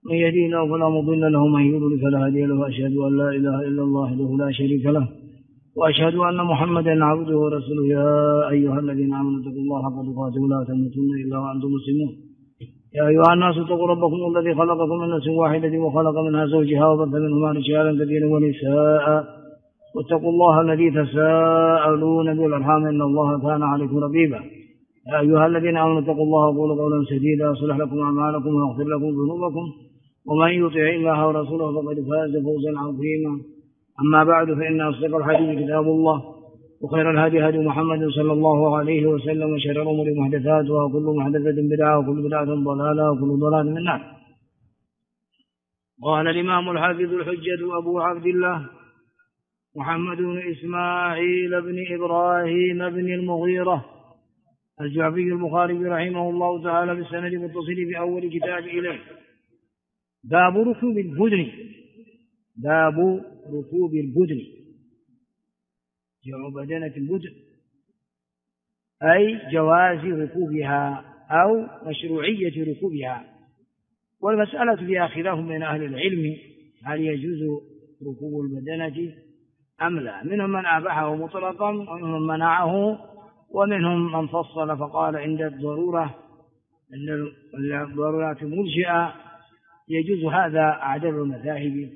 من يهديه الله فلا مضل له ومن يضلل فلا هادي له وأشهد أن لا إله إلا الله وحده لا شريك له وأشهد أن محمدا عبده ورسوله. يا أيها الذين آمنوا اتقوا الله حق تقاته ولا تموتن إلا وأنتم مسلمون. يا أيها الناس اتقوا ربكم الذي خلقكم من نفس واحدة وخلق منها زوجها وبث منهما رجالا كثيرا ونساء واتقوا الله الذي تساءلون به والأرحام إن الله كان عليكم رقيبا. يا أيها الذين آمنوا اتقوا الله وقولوا قولا سديدا يصلح لكم أعمالكم ويغفر لكم ذنوبكم ومن يطع الله ورسوله فقد فاز فوزا عظيما. أما بعد فإن أصدق الحديث كتاب الله وخير الهدي هدي محمد صلى الله عليه وسلم وشر الأمور محدثاتها وكل محدثة بدعة وكل بدعة ضلالة وكل ضلال من النار. قال الإمام الحافظ الحجة أبو عبد الله محمد بن إسماعيل بن إبراهيم بن المغيرة الجعفي البخاري رحمه الله تعالى بالسند المتصل في أول كتاب إليه. باب ركوب البدن. باب ركوب البدن جمع بدنة البدن أي جواز ركوبها أو مشروعية ركوبها. والمسألة فيها خلاف من أهل العلم هل يجوز ركوب البدنة أم لا. منهم من أباحه مطلقا ومنهم من منعه ومنهم من فصل فقال عند الضرورة أن الضرورات ملجئة يجوز هذا أعدل المذاهب.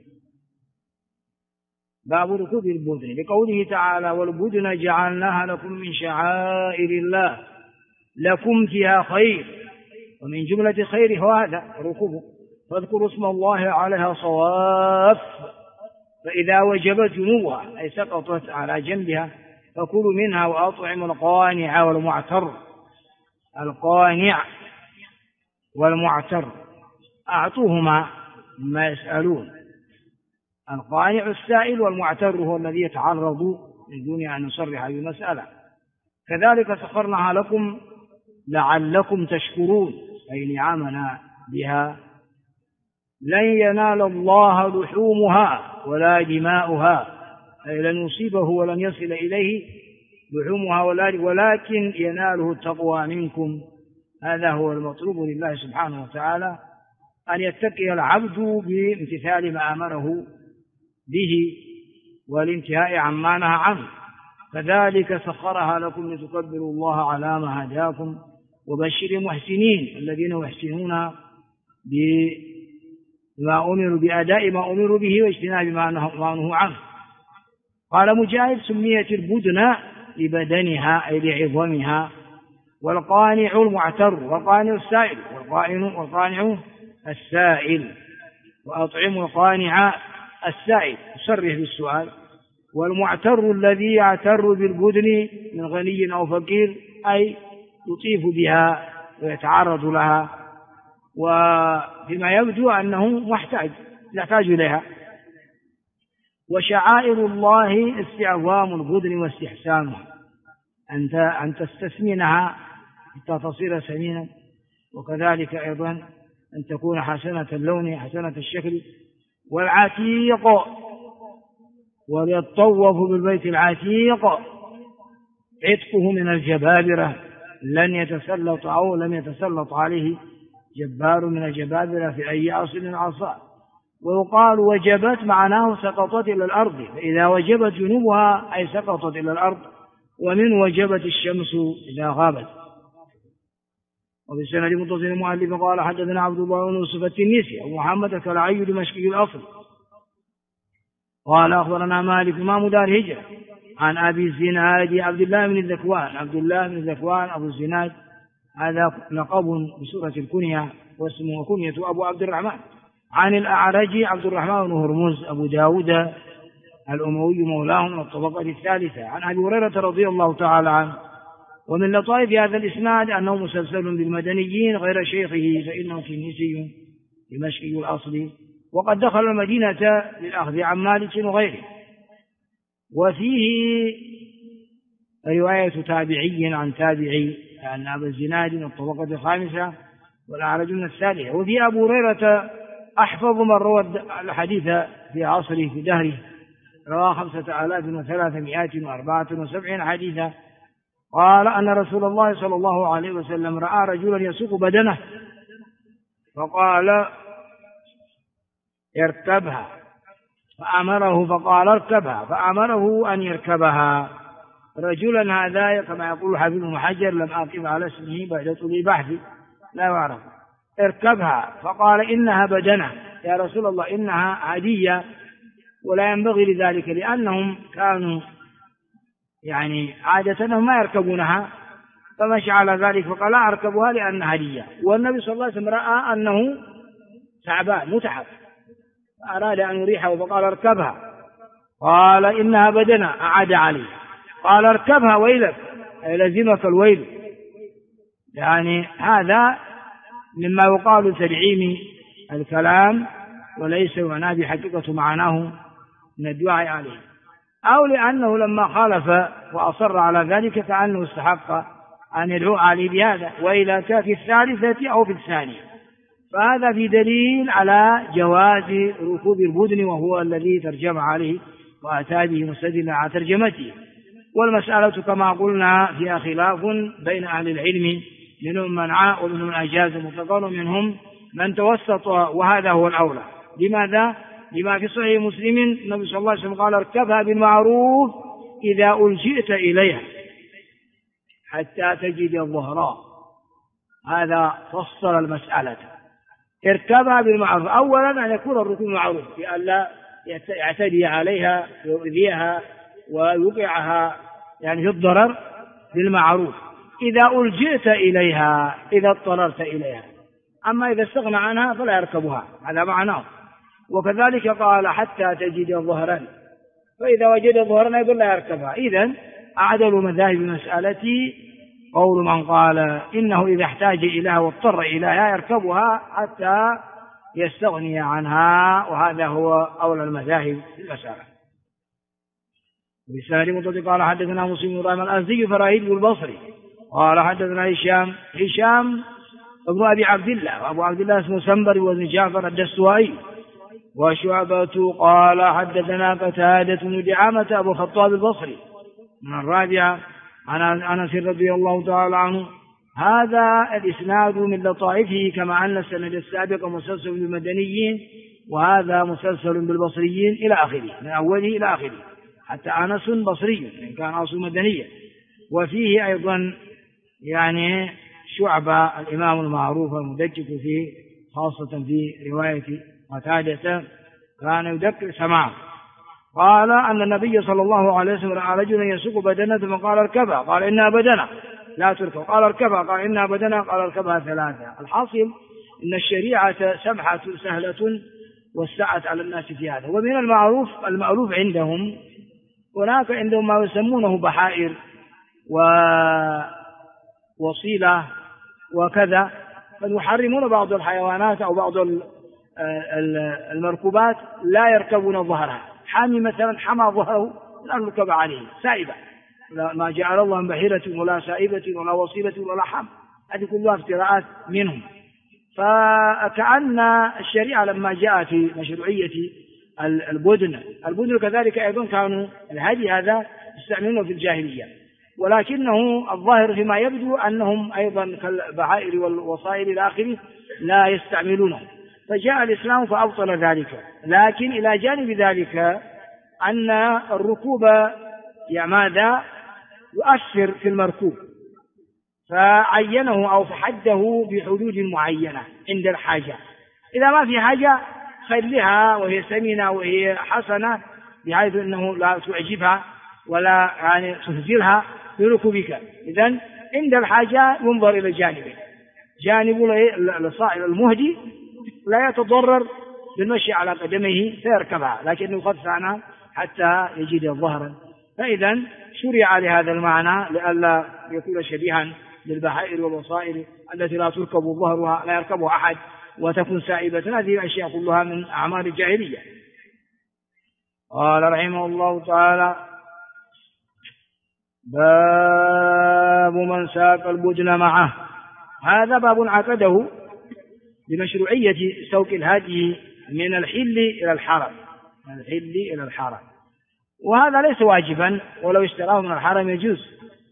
باب ركوب البدن لقوله تعالى والبدن جعلناها لكم من شعائر الله لكم فيها خير ومن جملة خيره هذا ركوبه فاذكروا اسم الله عليها صواف فإذا وجبت جنوبها أي سقطت على جنبها فكلوا منها وأطعموا القانع والمعتر. القانع والمعتر أعطوهما ما يسألون. القانع السائل والمعتر هو الذي يتعرض من دون أن نصرح بمسألة. كذلك سخرناها لكم لعلكم تشكرون أي نعمنا بها. لن ينال الله لحومها ولا دماؤها أي لن يصيبه ولن يصل إليه لحومها ولكن يناله التقوى منكم. هذا هو المطلوب لله سبحانه وتعالى أن يتقي العبد بامتثال ما أمره به والانتهاء عما نهى عنه. كذلك سخرها لكم لتكبروا الله على ما هداكم وبشر المحسنين الذين يحسنون بما أمروا بأداء ما أمروا به واجتناب ما نهوا عنه. قال مجاهد سميت البدن لبدنها أي لعظمها. والقانع المعتر والقانع السائل والقانع السائل وأطعموا القانع السائل يصرح بالسؤال. والمعتر الذي يعتر بالبدن من غني أو فقير أي يطيف بها ويتعرض لها وفيما يبدو أنه يحتاج إليها. وشعائر الله استعظام البدن واستحسانها أن تستثمنها حتى تصير سمينا وكذلك أيضا أن تكون حسنة اللون حسنة الشكل. والعتيق وليطوف بالبيت العتيق عتقه من الجبابرة لم يتسلط عليه جبار من الجبابرة في أي أصل عصا. ويقال وجبت معناه سقطت إلى الأرض فإذا وجبت جنوبها أي سقطت إلى الأرض. ومن وجبت الشمس إذا غابت. وبالسند متصل المؤلف قال حدثنا عبد الله بن يوسف التنيسي ومحمد الكلعي دمشقي الأصل قال أخبرنا مالك إمام دار الهجرة عن أبي الزناد عبد الله بن ذكوان أبو الزناد هذا لقب بسورة الكنية واسمه وكنية أبو عبد الرحمن. عن الأعرج عبد الرحمن بن هرمز أبو داود الأموي مولاهم من الطبقة الثالثة. عن أبي هريرة رضي الله تعالى عنه. ومن لطائف هذا الإسناد أنه مسلسل بالمدنيين غير شيخه فإنه تنيسي دمشقي الأصل وقد دخل المدينة للأخذ عن مالك وغيره. وفيه رواية تابعي عن تابعي أن أبا الزناد من الطبقة الخامسة والأعرج من الثالثة. وفي أبو هريرة أحفظ من روى الحديث في عصره في دهره رواه 5374 حديثا. قال أن رسول الله صلى الله عليه وسلم رأى رجلا يسوق بدنه فقال يركبها، فأمره فقال اركبها، فأمره أن يركبها. رجلا هذا كما يقول حافظ بن حجر لم أقف على اسمه بعد طول بحثي لا أعرف. اركبها، فقال إنها بدنة يا رسول الله، إنها هدية ولا ينبغي لذلك، لأنهم كانوا يعني عادة ما يركبونها، فمشى على ذلك فقال لا أركبها لأنها هدية. والنبي صلى الله عليه وسلم رأى أنه تعبان متعب فأراد أن يريحه فقال اركبها، قال إنها بدنة، أعاد عليه قال اركبها ويلك، أي لزمك الويل. يعني هذا مما يقال تدعيم الكلام وليس يعنى بحقيقة معناه من الدعاء عليه، أو لأنه لما خالف وأصر على ذلك كأنه استحق أن يدعو عليه بهذا، وإلى في الثالثة أو في الثانية. فهذا في دليل على جواز ركوب البدن، وهو الذي ترجم عليه وأتى به مستدلا على ترجمته. والمسألة كما قلنا فيها خلاف بين أهل العلم، منهم من عاء ومنهم من أجاز مطلقا ومنهم من توسط، وهذا هو الأولى. لماذا؟ لما في صحيح مسلم النبي صلى الله عليه وسلم قال اركبها بالمعروف إذا ألجئت إليها حتى تجد الظهراء. هذا فصل المسألة، اركبها بالمعروف. أولا أن يكون الركوب معروف بألا يعتدي عليها ويؤذيها ويوقعها يعني في الضرر بالمعروف. إذا ألجئت إليها، إذا اضطررت إليها، أما إذا استغنى عنها فلا يركبها، هذا معناه. وكذلك قال حتى تجد ظهرا، فإذا وجد ظهرا يقول لا يركبها. إذن أعدل مذاهب المسألة قول من قال إنه إذا احتاج إليها واضطر إليها يركبها حتى يستغني عنها، وهذا هو أولى المذاهب في المسألة. وبسند مطلق قال حدثنا مسلم بن إبراهيم الأزدي فرائد البصري قال حدثنا هشام ابن أبي عبد الله، وأبو عبد الله اسمه سنبر وابن جعفر الدستوائي. وشعبة قال حدثنا قتادة بن دعامة أبو الخطاب البصري من الرابعة عن أنس رضي الله تعالى عنه. هذا الإسناد من لطائفه، كما أن السند السابق مسلسل بالمدنيين وهذا مسلسل بالبصريين إلى آخره، من أوله إلى آخره، حتى أنس بصري إن كان أصل مدنيا. وفيه أيضا يعني شعبة الإمام المعروف المدقق فيه، خاصة في رواية قتادة كان يذكر سماعه. قال أن النبي صلى الله عليه وسلم رأى رجلا يسوق بدنة فقال اركبها، قال إنها بدنة لا تركب، قال اركبها، قال إنها بدنة، قال اركبها ثلاثة. الحاصل إن الشريعة سمحة سهلة وسعت على الناس في هذا. ومن المألوف عندهم هناك عندهم ما يسمونه بحائر ووصيلة وكذا، فيحرمون بعض الحيوانات أو بعض المركوبات لا يركبون ظهرها. حامي مثلا حمى ظهره لا نركب عليه، سائبة، ما جعل الله من بحيرة ولا سائبة ولا وصيلة ولا حم، هذه كلها افتراءات منهم. فكأن الشريعة لما جاء في مشروعية البدن كذلك أيضا كانوا الهدي هذا يستعملونه في الجاهلية، ولكنه الظاهر فيما يبدو أنهم أيضا كالبحائر والوصائل إلى آخره لا يستعملونه، فجاء الإسلام فأبطل ذلك. لكن إلى جانب ذلك أن الركوب ماذا يؤثر في المركوب، فعينه أو فحده بحدود معينة عند الحاجة. إذا ما في حاجة خليها وهي سمينة وهي حسنة بحيث أنه لا تعجبها ولا يعني تهزلها بركوبك. إذن عند الحاجة ينظر إلى جانبين، جانب لصائل المهدي لا يتضرر بالمشي على قدمه فيركبها، لكنه يخفف عنها حتى يجد ظهرا. فإذا شرع لهذا المعنى لئلا يكون شبيها للبحائر والوصائل التي لا تركب ظهرها، لا يركبها أحد وتكون سائبة. هذه الأشياء كلها من أعمال الجاهلية. قال رحمه الله تعالى: باب من ساق البدن معه. هذا باب عقده بمشروعية سوق الهدي من الحل إلى الحرم، من الحل إلى الحرم، وهذا ليس واجبا، ولو اشتراه من الحرم يجوز،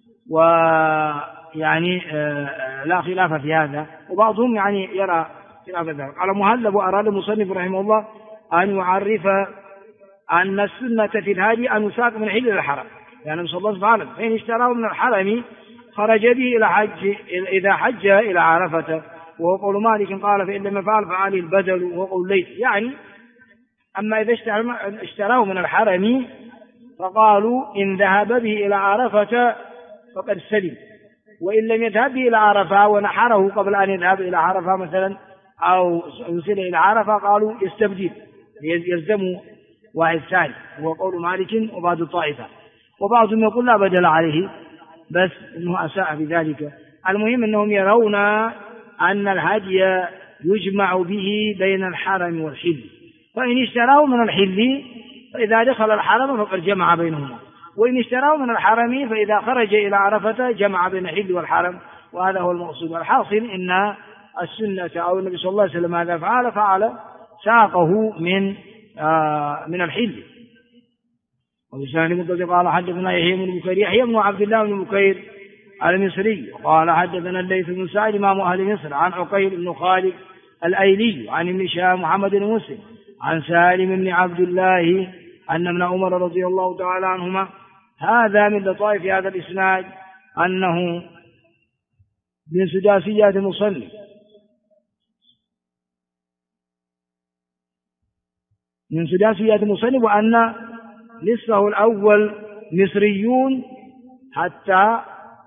ويعني لا خلاف في هذا. وبعضهم يعني يرى خلاف ذلك. على مهلب وأراد المصنف رحمه الله أن يعرف أن السنة في الهادي أن يساق من حل إلى الحرم، يعني صلى الله عليه وسلم فإن اشتراه من الحرم خرج به إلى حج إذا حج إلى عرفة، وهو قول مالك قال فإن لم يفعل فعليه البدل، وهو قول ليث. يعني أما إذا اشتراه من الحرم فقالوا إن ذهب به إلى عرفة فقد سلم، وإن لم يذهب به إلى عرفة ونحره قبل أن يذهب إلى عرفة مثلا أو يوصل إلى عرفة قالوا يستبدل يلزم واحد ثاني، وهو قول مالك وبعض الطائفة، وبعضهم يقول لا بدل عليه بس إنه أساء بذلك. المهم أنهم يرون أن الهدي يجمع به بين الحرم والحل، فإن اشتراه من الحل فإذا دخل الحرم فقد جمع بينهما، وإن اشتراه من الحرم فإذا خرج إلى عرفة جمع بين الحل والحرم، وهذا هو المقصود. الحاصل إن السنة أو النبي صلى الله عليه وسلم هذا فعل ساقه من الحل. وبسند متصل قال حدثنا يحيى بن عبد الله بن بكير المصري قال حدثنا الليث بن سعد إمام أهل مصر عن عقيل بن خالد الأيلي عن ابن شهاب محمد بن مسلم عن سالم بن عبد الله أن ابن عمر رضي الله تعالى عنهما، هذا من لطائف هذا الإسناد أنه من سداسيات المصنف وأن نصفه الأول مصريون حتى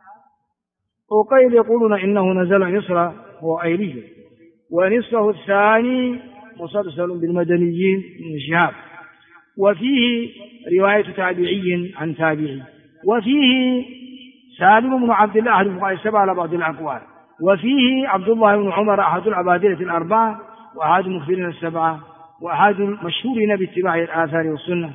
عقيل يقولون إنه نزل مصر هو أيلي، ونصفه الثاني مسلسل بالمدنيين من شهاب، وفيه رواية تابعي عن تابعي، وفيه سالم بن عبد الله أحد الفقهاء السبعة على بعض الأقوال، وفيه عبد الله بن عمر أحد العبادلة الأربعة وأحد المخبرين السبعة وأحد المشهورين باتباع الآثار والسنة،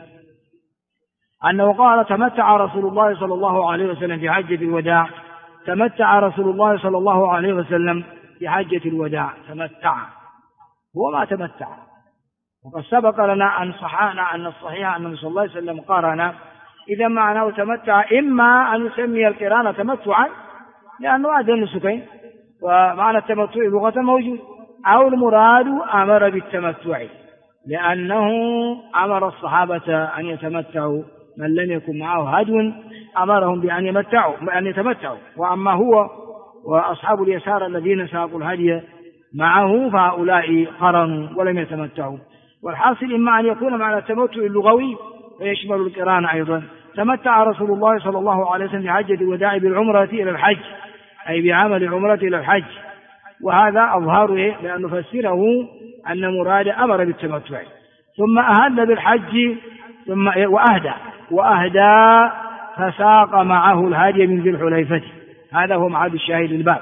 أنه قال تمتع رسول الله صلى الله عليه وسلم في حجة الوداع. تمتع رسول الله صلى الله عليه وسلم في حجة الوداع. تمتع هو ما تمتع، وقد سبق لنا أن صحانا أن الصحيح أن صلى الله عليه وسلم قارن، إذا معناه تمتع إما أن يسمي القران تمتعا لأنه أدى النسكين ومعنى التمتع لغة موجود، أو المراد أمر بالتمتع لأنه أمر الصحابة أن يتمتعوا، من لم يكن معه هدي أمرهم بأن يتمتعوا، وأما هو وأصحاب اليسار الذين ساقوا الهدي معه فهؤلاء قرنوا ولم يتمتعوا. والحاصل إما أن يكون معنى التمتع اللغوي ويشمل القران أيضا. تمتع رسول الله صلى الله عليه وسلم في حجة الوداع بالعمرة إلى الحج، أي بعمل العمرة إلى الحج، وهذا أظهره لأن نفسره أن مراد أمر بالتمتع، ثم أهل بالحج ثم وأهدى فساق معه الهدي من ذي الحليفة. هذا هو معاد الشاهد الباب،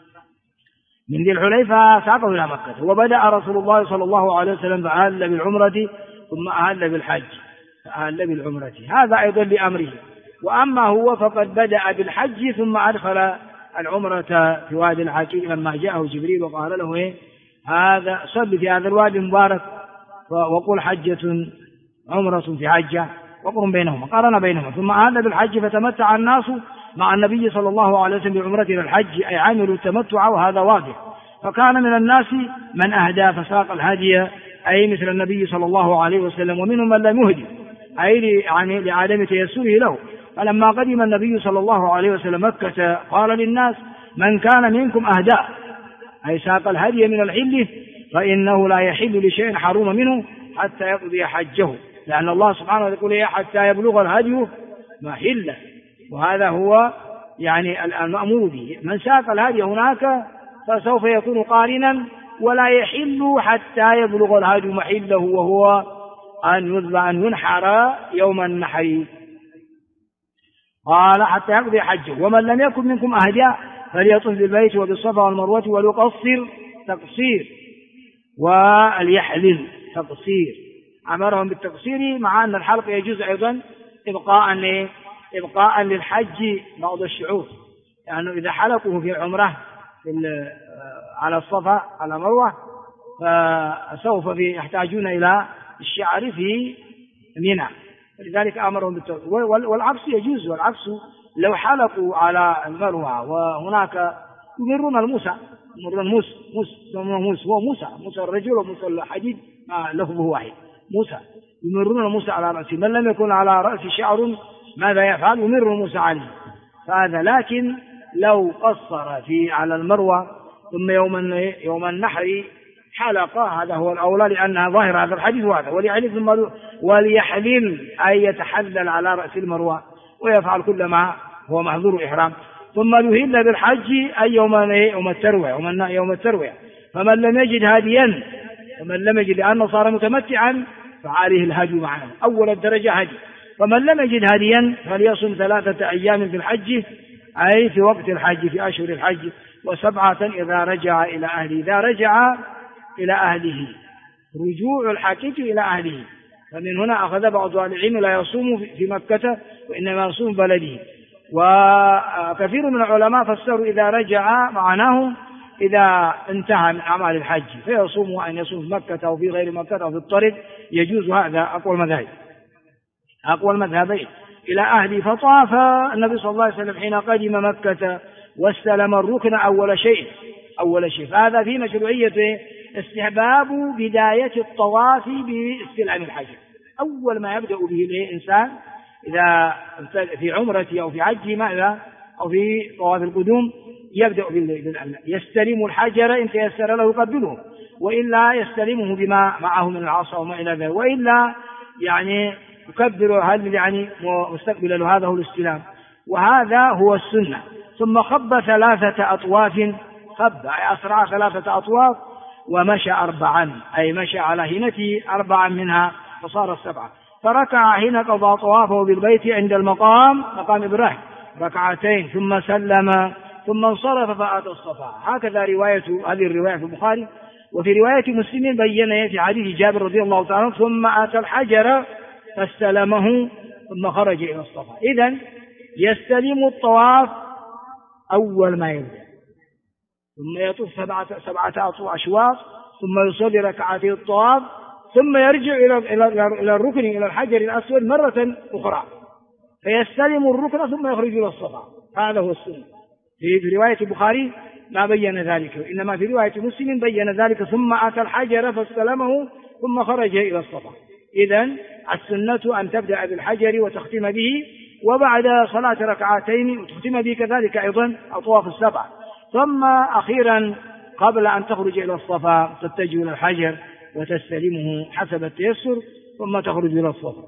من ذي الحليفة ساقه إلى مكة. وبدأ رسول الله صلى الله عليه وسلم فأهل بالعمرة ثم أهل بالحج فأهل بالعمرة، هذا أيضا لأمره. وأما هو فقد بدأ بالحج ثم أدخل العمرة في وادي العقيق لما جاءه جبريل وقال له هذا صل في هذا الوادي المبارك وقل حجة عمرة في حجة وقرن بينهما، قارن بينهما. ثم أهل بالحج فتمتع الناس مع النبي صلى الله عليه وسلم بعمرة إلى الحج، أي عملوا التمتع، وهذا واضح. فكان من الناس من أهدى فساق الهدي، أي مثل النبي صلى الله عليه وسلم، ومنهم من لم يهدي، أي يعني لعدم تيسره له. فلما قدم النبي صلى الله عليه وسلم مكة قال للناس من كان منكم أهدى، أي ساق الهدي من الحل، فإنه لا يحل لشيء حرم منه حتى يقضي حجه، لأن الله سبحانه وتعالى حتى يبلغ الهدي محله، وهذا هو يعني المأمور به. من ساق الهدي هناك فسوف يكون قارنا، ولا يحل حتى يبلغ الهدي محله، وهو أن ينحر يوم النحر. قال حتى يقضي حجه. ومن لم يكن منكم أهدى فليطف بالبيت وبالصفا والمروة وليقصر تقصير وليحلل تقصير. أمرهم بالتقصير، مع أن الحلق يجوز أيضا إبقاء للحج بعض الشعور، لأنه يعني إذا حلقوه في العمرة على الصفا على مروة فسوف يحتاجون إلى الشعر في منى، لذلك أمرهم بالتقصير. والعكس يجوز، والعكس لو حلقوا على المروة وهناك يمرون الموسى هو موسى الرجل وموسى الحديد لفظه واحد، موسى، يمرون موسى على رأسه، من لم يكن على رأسه شعر ماذا يفعل؟ يمر موسى عليه. فهذا لكن لو قصر على المروة ثم يوم النحر حلقة هذا هو الأولى، لأنها ظاهر هذا الحديث وهذا، وليحلل أي يتحلل على رأس المروة ويفعل كل ما هو محظور الإحرام، ثم يهل بالحج أي يوم التروية. فمن لم يجد هاديا، لأنه صار متمتعا فعليه الهدي معنا، أول الدرجة هدي. فمن لم يجد هاديا فليصم 3 أيام في الحج، أي في وقت الحج في أشهر الحج، و7 إذا رجع إلى أهله. إذا رجع إلى أهله، رجوع الحاكم إلى أهله. فمن هنا أخذ بعض العلم لا يصوم في مكة وإنما يصوم بلده. وكثير من العلماء فسروا إذا رجع معناه إذا انتهى من أعمال الحج فيصوم، وأن يصوم في مكة أو في غير مكة أو في الطريق يجوز، هذا أقوى المذهبين إلى أهله. فطاف النبي صلى الله عليه وسلم حين قدم مكة واستلم الركن أول شيء. فهذا في مشروعية استحباب بداية الطواف باستلام الحجر. أول ما يبدأ به الإنسان إذا في عمرته أو في عجه ماذا، أو في طواف القدوم، يبدأ يستلم الحجر إن تيسر له قبله، وإلا يستلمه بما معه من العصا وما إلى ذلك، وإلا يعني يكبر هل يعني مستقبل له، هذا هو الاستلام، وهذا هو السنة. ثم خب 3 أطواف، أسرع 3 أطواف، ومشى 4، أي مشى على هينته 4 منها فصار 7. فركع حين قضى طوافه بالبيت عند مقام إبراهيم 2 ثم سلم ثم انصرف فأتى الصفا. هكذا هذه الرواية في البخاري. وفي رواية مسلم بين في حديث جابر رضي الله تعالى عنه ثم أتى الحجر فاستلمه ثم خرج إلى الصفا. إذن يستلم الطواف أول ما يبدأ، ثم يطوف 7 أشواط، ثم يصلي 2 الطواف، ثم يرجع إلى الركن، إلى الحجر الأسود مرة أخرى، فيستلم الركن ثم يخرج إلى الصفا. هذا هو السنة. في رواية البخاري ما بين ذلك، إنما في رواية مسلم بين ذلك ثم أتى الحجر فاستلمه ثم خرج إلى الصفا. إذن السنة أن تبدأ بالحجر وتختم به، وبعد صلاة 2 وتختم به كذلك أيضا أطواف 7، ثم أخيرا قبل أن تخرج إلى الصفا تتجه إلى الحجر وتستلمه حسب التيسر ثم تخرج إلى الصفا.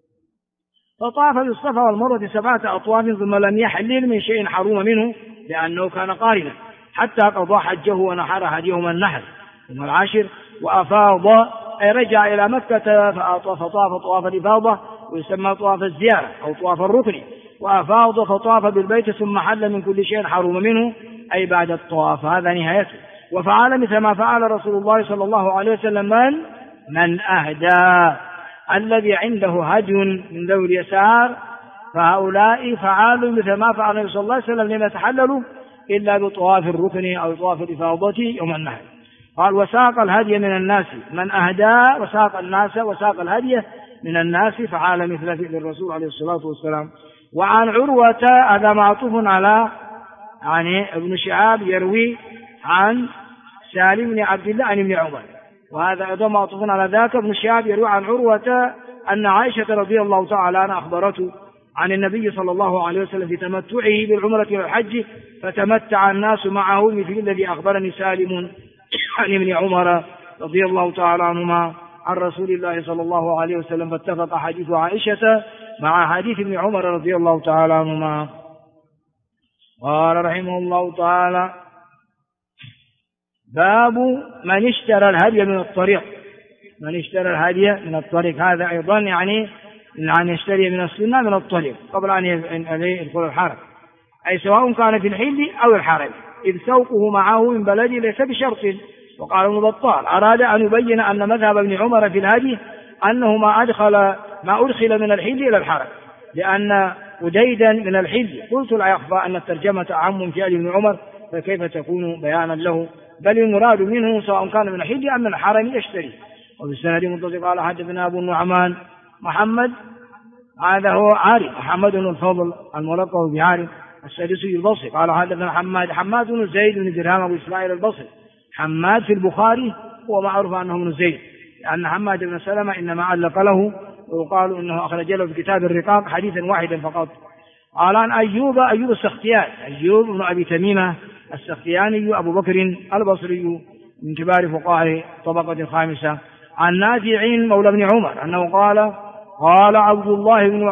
فطاف بالصفا والمروة 7 أطواف ثم لم يحلل من شيء حرم منه لأنه كان قارنا حتى قضى حجه ونحر هديهم النحر. ثم 10 وأفاض، أي رجع إلى مكة فطاف طواف الإفاضة ويسمى طواف الزيارة أو طواف الركن، وأفاض فطاف بالبيت ثم حل من كل شيء حرم منه، أي بعد الطواف. هذا نهايته. وفعل مثل ما فعل رسول الله صلى الله عليه وسلم من أهدى، الذي عنده هدي من ذوي اليسار، فهؤلاء فعالوا مثل ما فعل النبي صلى الله عليه وسلم، لم يتحللوا إلا بطواف الركن أو طواف الإفاضة يوم النحر. قال وساق الهدي من الناس من أهدى، وساق الهدي من الناس، فعال مثل فعل الرسول عليه الصلاة والسلام. وعن عروة، هذا معطوف على يعني ابن شهاب يروي عن سالم بن عبد الله عن ابن عمر، وهذا أيضا معطوف على ذاك. ابن شهاب يروي عن عروة أن عائشة رضي الله تعالى عنها أخبرته عن النبي صلى الله عليه وسلم في تمتعه بالعمرة والحج، فتمتع الناس معه مثل الذي أخبرني سالم عن ابن عمر رضي الله تعالى عنهما عن رسول الله صلى الله عليه وسلم، فاتفق حديث عائشة مع حديث ابن عمر رضي الله تعالى عنهما. قال رحمه الله تعالى باب من اشترى الهدي من الطريق. من اشترى الهدي من الطريق، هذا أيضا يعني أن يشتري من السنة من الطريق قبل أن يدخل الحرم، أي سواء كان في الحل أو الحرم، إذ سوقه معه من بلده ليس بشرط. وقال ابن بطال أراد أن يبين أن مذهب ابن عمر في الهدي أنه ما أدخل من الحل إلى الحرم، لأن أديدا من الحل. قلت لا يخفى أن الترجمة أعم من فعل ابن عمر، فكيف تكون بيانا له؟ بل المراد منه سواء كان من الحل أم من الحرم يشتري. وبالسند متصل قال حدثنا أبو النعمان محمد، هذا هو عارف محمد بن الفضل الملقب بعارف السدوسي البصري، قال حدثنا حماد بن زيد بن درهم أبو إسماعيل البصري. حماد في البخاري هو معروف أنه بن زيد لأن حماد بن سلمة إنما علق له، ويقال إنه أخرج له في كتاب الرقاق حديثا واحدا فقط. قال عن أيوب السختياني، أيوب بن أبي تميمة السختياني أبو بكر البصري من كبار فقهاء طبقة الخامسة، عن نافع مولى بن عمر أنه قال عبد الله بن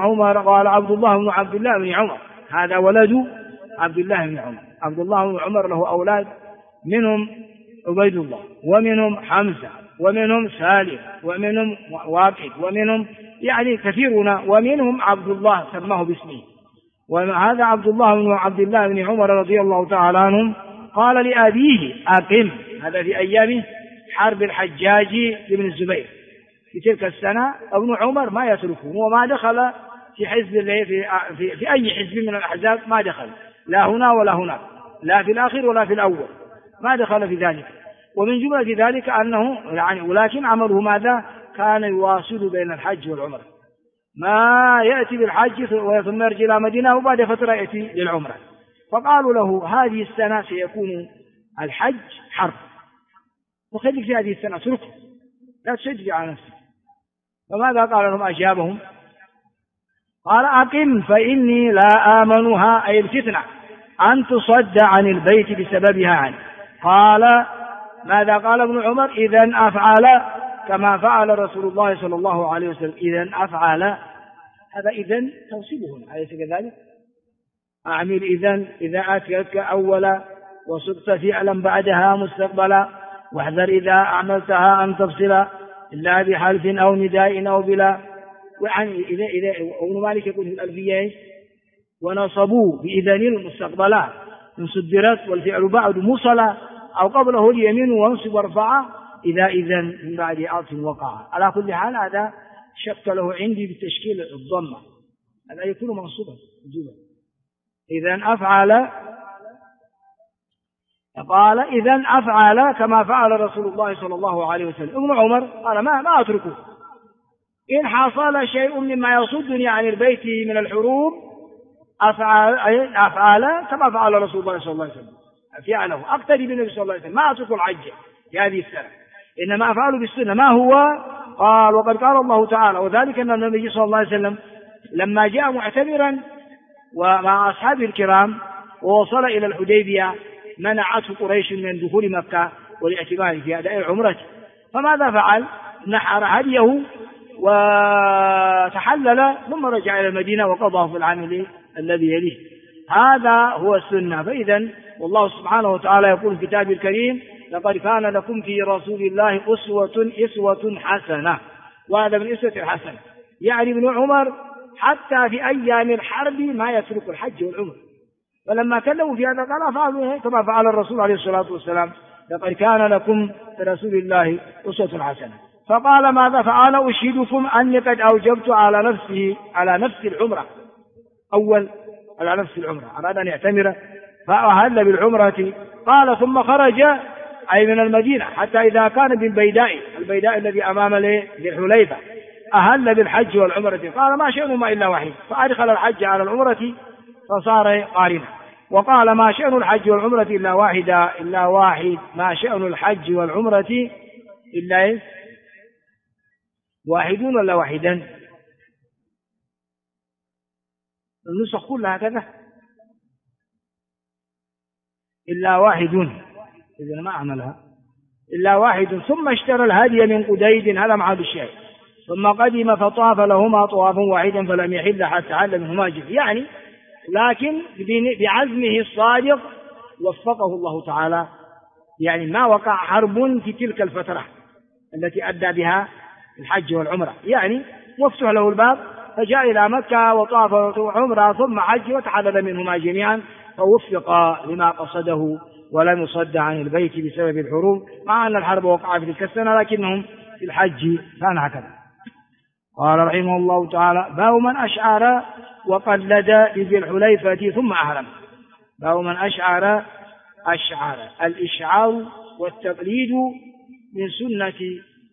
عبد الله بن عمر، هذا ولد عبد الله بن عمر. عبد الله بن عمر له أولاد، منهم عبيد الله، ومنهم حمزة، ومنهم سالم، ومنهم واقد، ومنهم يعني كثيرون، ومنهم عبد الله سماه باسمه. وهذا عبد الله بن عمر رضي الله تعالى عنهم قال لأبيه أقم، هذا في أيام حرب الحجاج بن الزبير في تلك السنة. ابن عمر ما يتركه، وما دخل في حزب في أي حزب من الأحزاب، ما دخل لا هنا ولا هناك، لا في الآخر ولا في الأول، ما دخل في ذلك. ومن جملة ذلك أنه يعني ولكن عمله ماذا؟ كان يواصل بين الحج والعمرة، ما يأتي بالحج ثم يرجع إلى مدينة وبعد فترة يأتي للعمرة. فقالوا له هذه السنة سيكون الحج حرب، وخليك في هذه السنة اتركه، لا تشجع على نفسك. فماذا قال لهم؟ أجابهم قال أقم فإني لا آمنها، أي الفتنة، أن تصد عن البيت بسببها عنه. قال ماذا قال ابن عمر؟ إذن أفعل كما فعل رسول الله صلى الله عليه وسلم. إذن أفعل، هذا إذن توصيبه أليس كذلك؟ أعمل إذن إذا أتيتك أولا، وصدت فعلا بعدها مستقبلا، واحذر إذا أعملتها أن تفصل إلا بحلف أو نداء أو بلا. وعن إذا ابن مالك يقول في الألفية ونصبوا بإذن المستقبلا إن صدرت والفعل بعد مصلا، أو قبله اليمين وانصب وارفع إذا إذن من بعد عطف وقع. على كل حال هذا شكله عندي بتشكيل الضمة، هذا يكون منصوبا وجوبا. إذن أفعل، قال إذن أفعل كما فعل رسول الله صلى الله عليه وسلم. ابن عمر قال ما أتركه، إن حصل شيء مما يصدني عن البيت من الحروب أفعل كما فعل رسول الله صلى الله عليه وسلم، فعله أقتدي بالنبي صلى الله عليه وسلم، ما أترك الحج في هذه السنة، إنما أفعل بالسنة. ما هو؟ قال وقد قال الله تعالى وذلك أن النبي صلى الله عليه وسلم لما جاء معتمرا ومع أصحابه الكرام ووصل إلى الحديبية منعته قريش من دخول مكة والاعتمار في أداء العمرة، فماذا فعل؟ نحر هديه وتحلل ثم رجع إلى المدينة وقضاه في العام الذي يليه. هذا هو السنة. فإذا والله سبحانه وتعالى يقول في كتابه الكريم لقد كان لكم في رسول الله أسوة حسنة، وهذا من أسوة الحسنة. يعني ابن عمر حتى في أيام الحرب ما يترك الحج والعمر، فلما كلموا في هذا قال أفعلوا كما فعل الرسول عليه الصلاة والسلام، لقد كان لكم في رسول الله أسوة حسنة. فقال ماذا فعل؟ أشهدكم أني قد أوجبت على نفس العمرة، أول على نفس العمرة، أراد أن يعتمر فأهل بالعمرة. قال ثم خرج أي من المدينة حتى إذا كان البيداء الذي أمام ذي الحليفة أهل بالحج والعمرة. قال ما شأنهما إلا واحد، فأدخل الحج على العمرة فصار قارنا. وقال ما شأن الحج والعمرة إلا واحد، ما شأن الحج والعمرة إلا واحدون ولا واحدا؟ النسخ كلها هكذا إلا واحدون، إذا ما عملها إلا واحد. ثم اشترى الهدي من قديد، هذا معه بالشيء، ثم قدم فطاف لهما طوافا واحدا فلم يحل حتى حل منهما جزء. يعني لكن بعزمه الصادق وفقه الله تعالى، يعني ما وقع حرب في تلك الفترة التي أدى بها الحج والعمرة، يعني مفتوح له الباب، فجاء إلى مكة وطاف عمرة ثم حج وتحلل منهما جميعا، فوفق لما قصده ولم يصد عن البيت بسبب الحروب، مع أن الحرب وقع في تلك السنة لكنهم في الحج كان هكذا. قال رحمه الله تعالى باب من أشعر وقلد بذي الحليفة ثم أحرم. باب من أشعر الإشعار والتقليد من سنة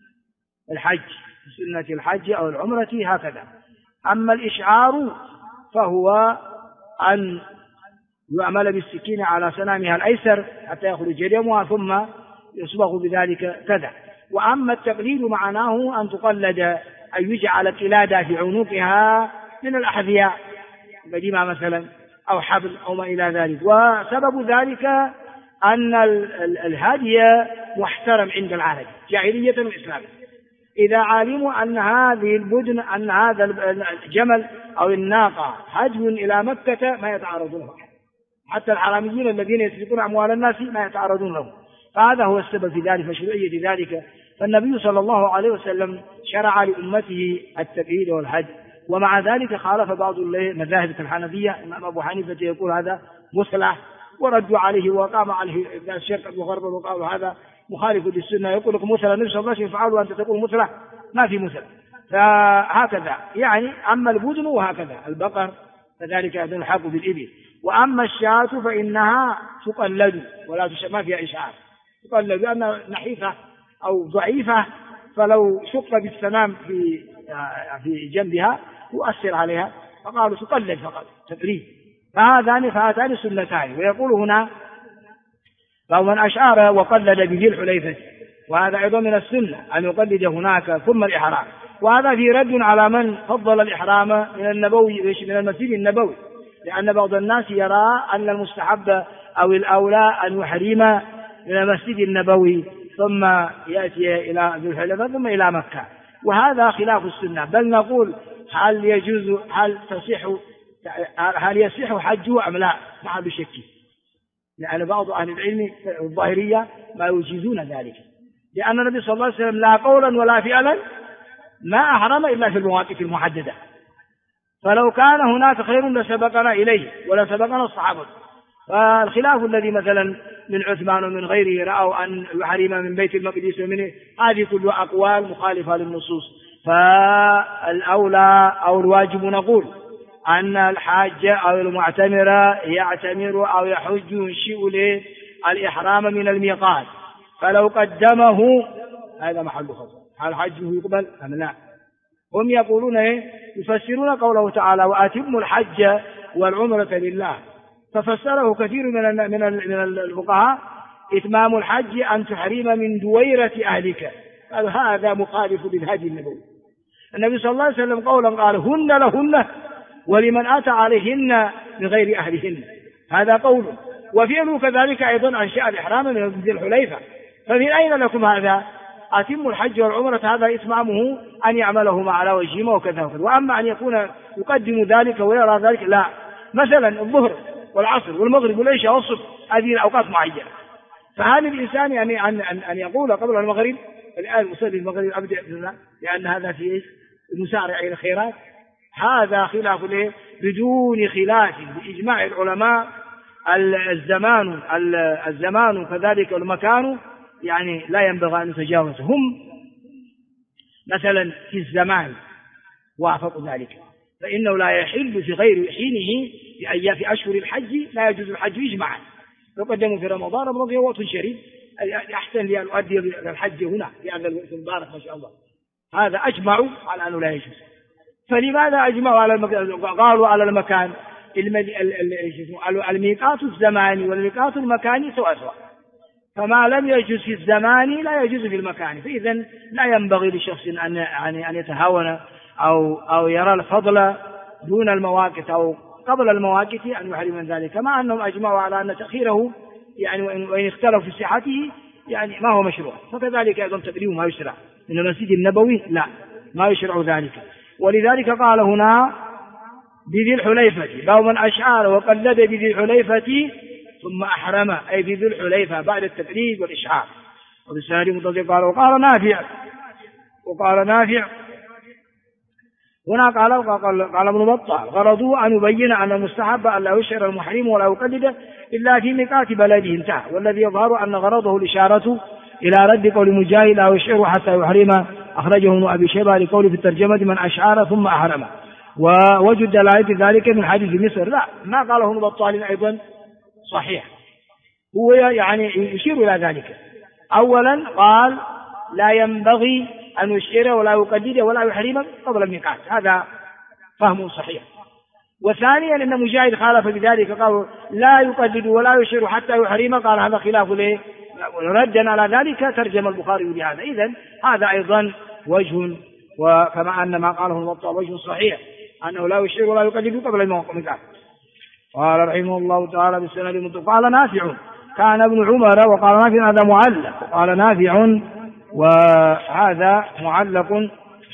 الحج أو العمرة هكذا. أما الإشعار فهو أن يعمل بالسكين على سنامها الأيسر حتى يخرج دمها ثم يصبغ بذلك كذا. وأما التقليد معناه أن تقلد، أن يجعل قلادة في عنقها من الأحذية قديمة مثلا أو حبل أو ما إلى ذلك. وسبب ذلك أن الهدي محترم عند العرب جاهلية وإسلام. إذا علموا أن هذه البدن، أن هذا الجمل أو الناقة هدي إلى مكة ما يتعرضون له، حتى الحراميين الذين يسرقون أموال الناس ما يتعرضون له. فهذا هو السبب في ذلك، فشرعية ذلك. فالنبي صلى الله عليه وسلم شرع لأمته التقليد والهدي، ومع ذلك خالف بعض المذاهب الحنفية. الإمام أبو حنيفة يقول هذا مثلى، وردوا عليه وقام عليه الشرك وغرب وقالوا هذا مخالف للسنة. يقول لكم مثلى النبي صلى الله عليه وسلم يفعل وأنت تقول مثلى، ما في مثلى. فهكذا يعني. أما البدن وهكذا البقر فذلك يلحق بالإبل. وأما الشاة فإنها تقلد ولا ما فيها إشعار، تقلد لأنها نحيفة أو ضعيفة، فلو شق بالسنام في جنبها يؤثر عليها، فقالوا تقلد فقط تقليد. فهاتان سنتان. ويقول هنا فمن أشعر وقلد بذي الحليفة، وهذا أيضا من السنة أن يقلد هناك ثم الإحرام. وهذا في رد على من فضل الإحرام من النبوي من المسجد النبوي، لأن بعض الناس يرى أن المستحب أو الأولى أن يحرم من المسجد النبوي ثم يأتي إلى ذي الحليفة ثم إلى مكة، وهذا خلاف السنة. بل نقول هل يصح حجه أم لا، محل شك، لأن بعض أهل العلم الظاهرية ما يجيزون ذلك، لأن النبي صلى الله عليه وسلم لا قولا ولا فعلا ما أحرم إلا في المواقف المحددة. فلو كان هناك خير لسبقنا إليه ولا سبقنا الصحابة. فالخلاف الذي مثلا من عثمان ومن غيره رأوا أن يحرم من بيت المقدس ومنه، هذه كل أقوال مخالفة للنصوص. فالأولى أو الواجب نقول أن الحاج أو المعتمر يعتمر أو يحج ينشئ الإحرام من الميقات، فلو قدمه هذا محل خطأ، هل حجه يقبل أم لا؟ هم يقولون يفسرون قوله تعالى وأتموا الحج والعمرة لله، ففسره كثير من الفقهاء إتمام الحج أن تحرم من دويرة أهلك. هذا مخالف للهدي النبوي. النبي صلى الله عليه وسلم قولا قال هن لهن ولمن أتى عليهن من غير أهلهن، هذا قول. وفعله كذلك أيضا أنشأ الإحرام من ذي الحليفة. فمن أين لكم هذا؟ أتم الحج والعمرة، هذا إتمامه أن يعملهما على وجههما وكذا وكذا. وأما أن يكون يقدم ذلك ويرى ذلك لا، مثلا الظهر والعصر والمغرب والعشاء والصبح هذه الأوقات معينة، فهل الإنسان يعني أن يقول قبل المغرب الآن مصلي المغرب أبدأ لأن هذا في المسارع إلى الخيرات؟ هذا خلاف بدون خلاف بإجماع العلماء. الزمان كذلك والمكان يعني لا ينبغي أن يتجاوز. هم مثلا في الزمان وافقوا ذلك، فإنه لا يحل في غير حينه في أشهر الحج، لا يجوز الحج إجماعا. لو قدموا في رمضان هو وقت شريف، أحسن لي أن أؤدي الحج هنا في هذا الوقت المبارك ما شاء الله. هذا أجمعوا على أنه لا يجوز. فلماذا أجمعوا على المكان؟ قالوا على المكان الميقات الزماني والميقات المكاني سواء، فما لم يجوز في الزمان لا يجوز في المكان. فإذا لا ينبغي لشخص أن يتهاون أو يرى الفضل دون المواقف أو قبل المواقف أن يحرم من ذلك، كما أنهم أجمعوا على أن تأخيره يعني وإن اختلفوا في صحته يعني ما هو مشروع، فكذلك أيضا تقديم ما يشرع من المسجد النبوي لا، ما يشرع ذلك. ولذلك قال هنا بذي الحليفة، باب من أشعر وقلد بذي الحليفة ثم أحرم، أي بذي الحليفة بعد التقليد والإشعار. وبالسهل متصل قال وقال نافع هنا قال ابن بطال غرضوا أن يبين أن المستحب أن لا يشعر المحرم ولا يقلد إلا في ميقات بلده انتهى. والذي يظهر أن غرضه الإشارة إلى رد قول مجاهد لا يشعر حتى يحرم، أخرجه ابن أبي شيبة لقول في الترجمة من أشعر ثم أحرم. ووجد دلالة ذلك من حديث مصر. لا، ما قاله ابن بطال أيضا صحيح، هو يعني يشير إلى ذلك. أولا قال لا ينبغي أن يشعر ولا يقلد ولا يحرم قبل الميقات، هذا فهم صحيح. وثانيا أن مجاهد خالف بذلك، قال لا يقلد ولا يشعر حتى يحرم، قال هذا خلاف ردا على ذلك ترجم البخاري بهذا. إذن هذا أيضا وجه، وكما أن ما قاله الموطأ وجه صحيح أنه لا يشعر ولا يقلد قبل الموقف. قال رحمه الله تعالى بالسند المتصل. قال نافع كان ابن عمر، وقال نافع هذا معلق، قال نافع وهذا معلق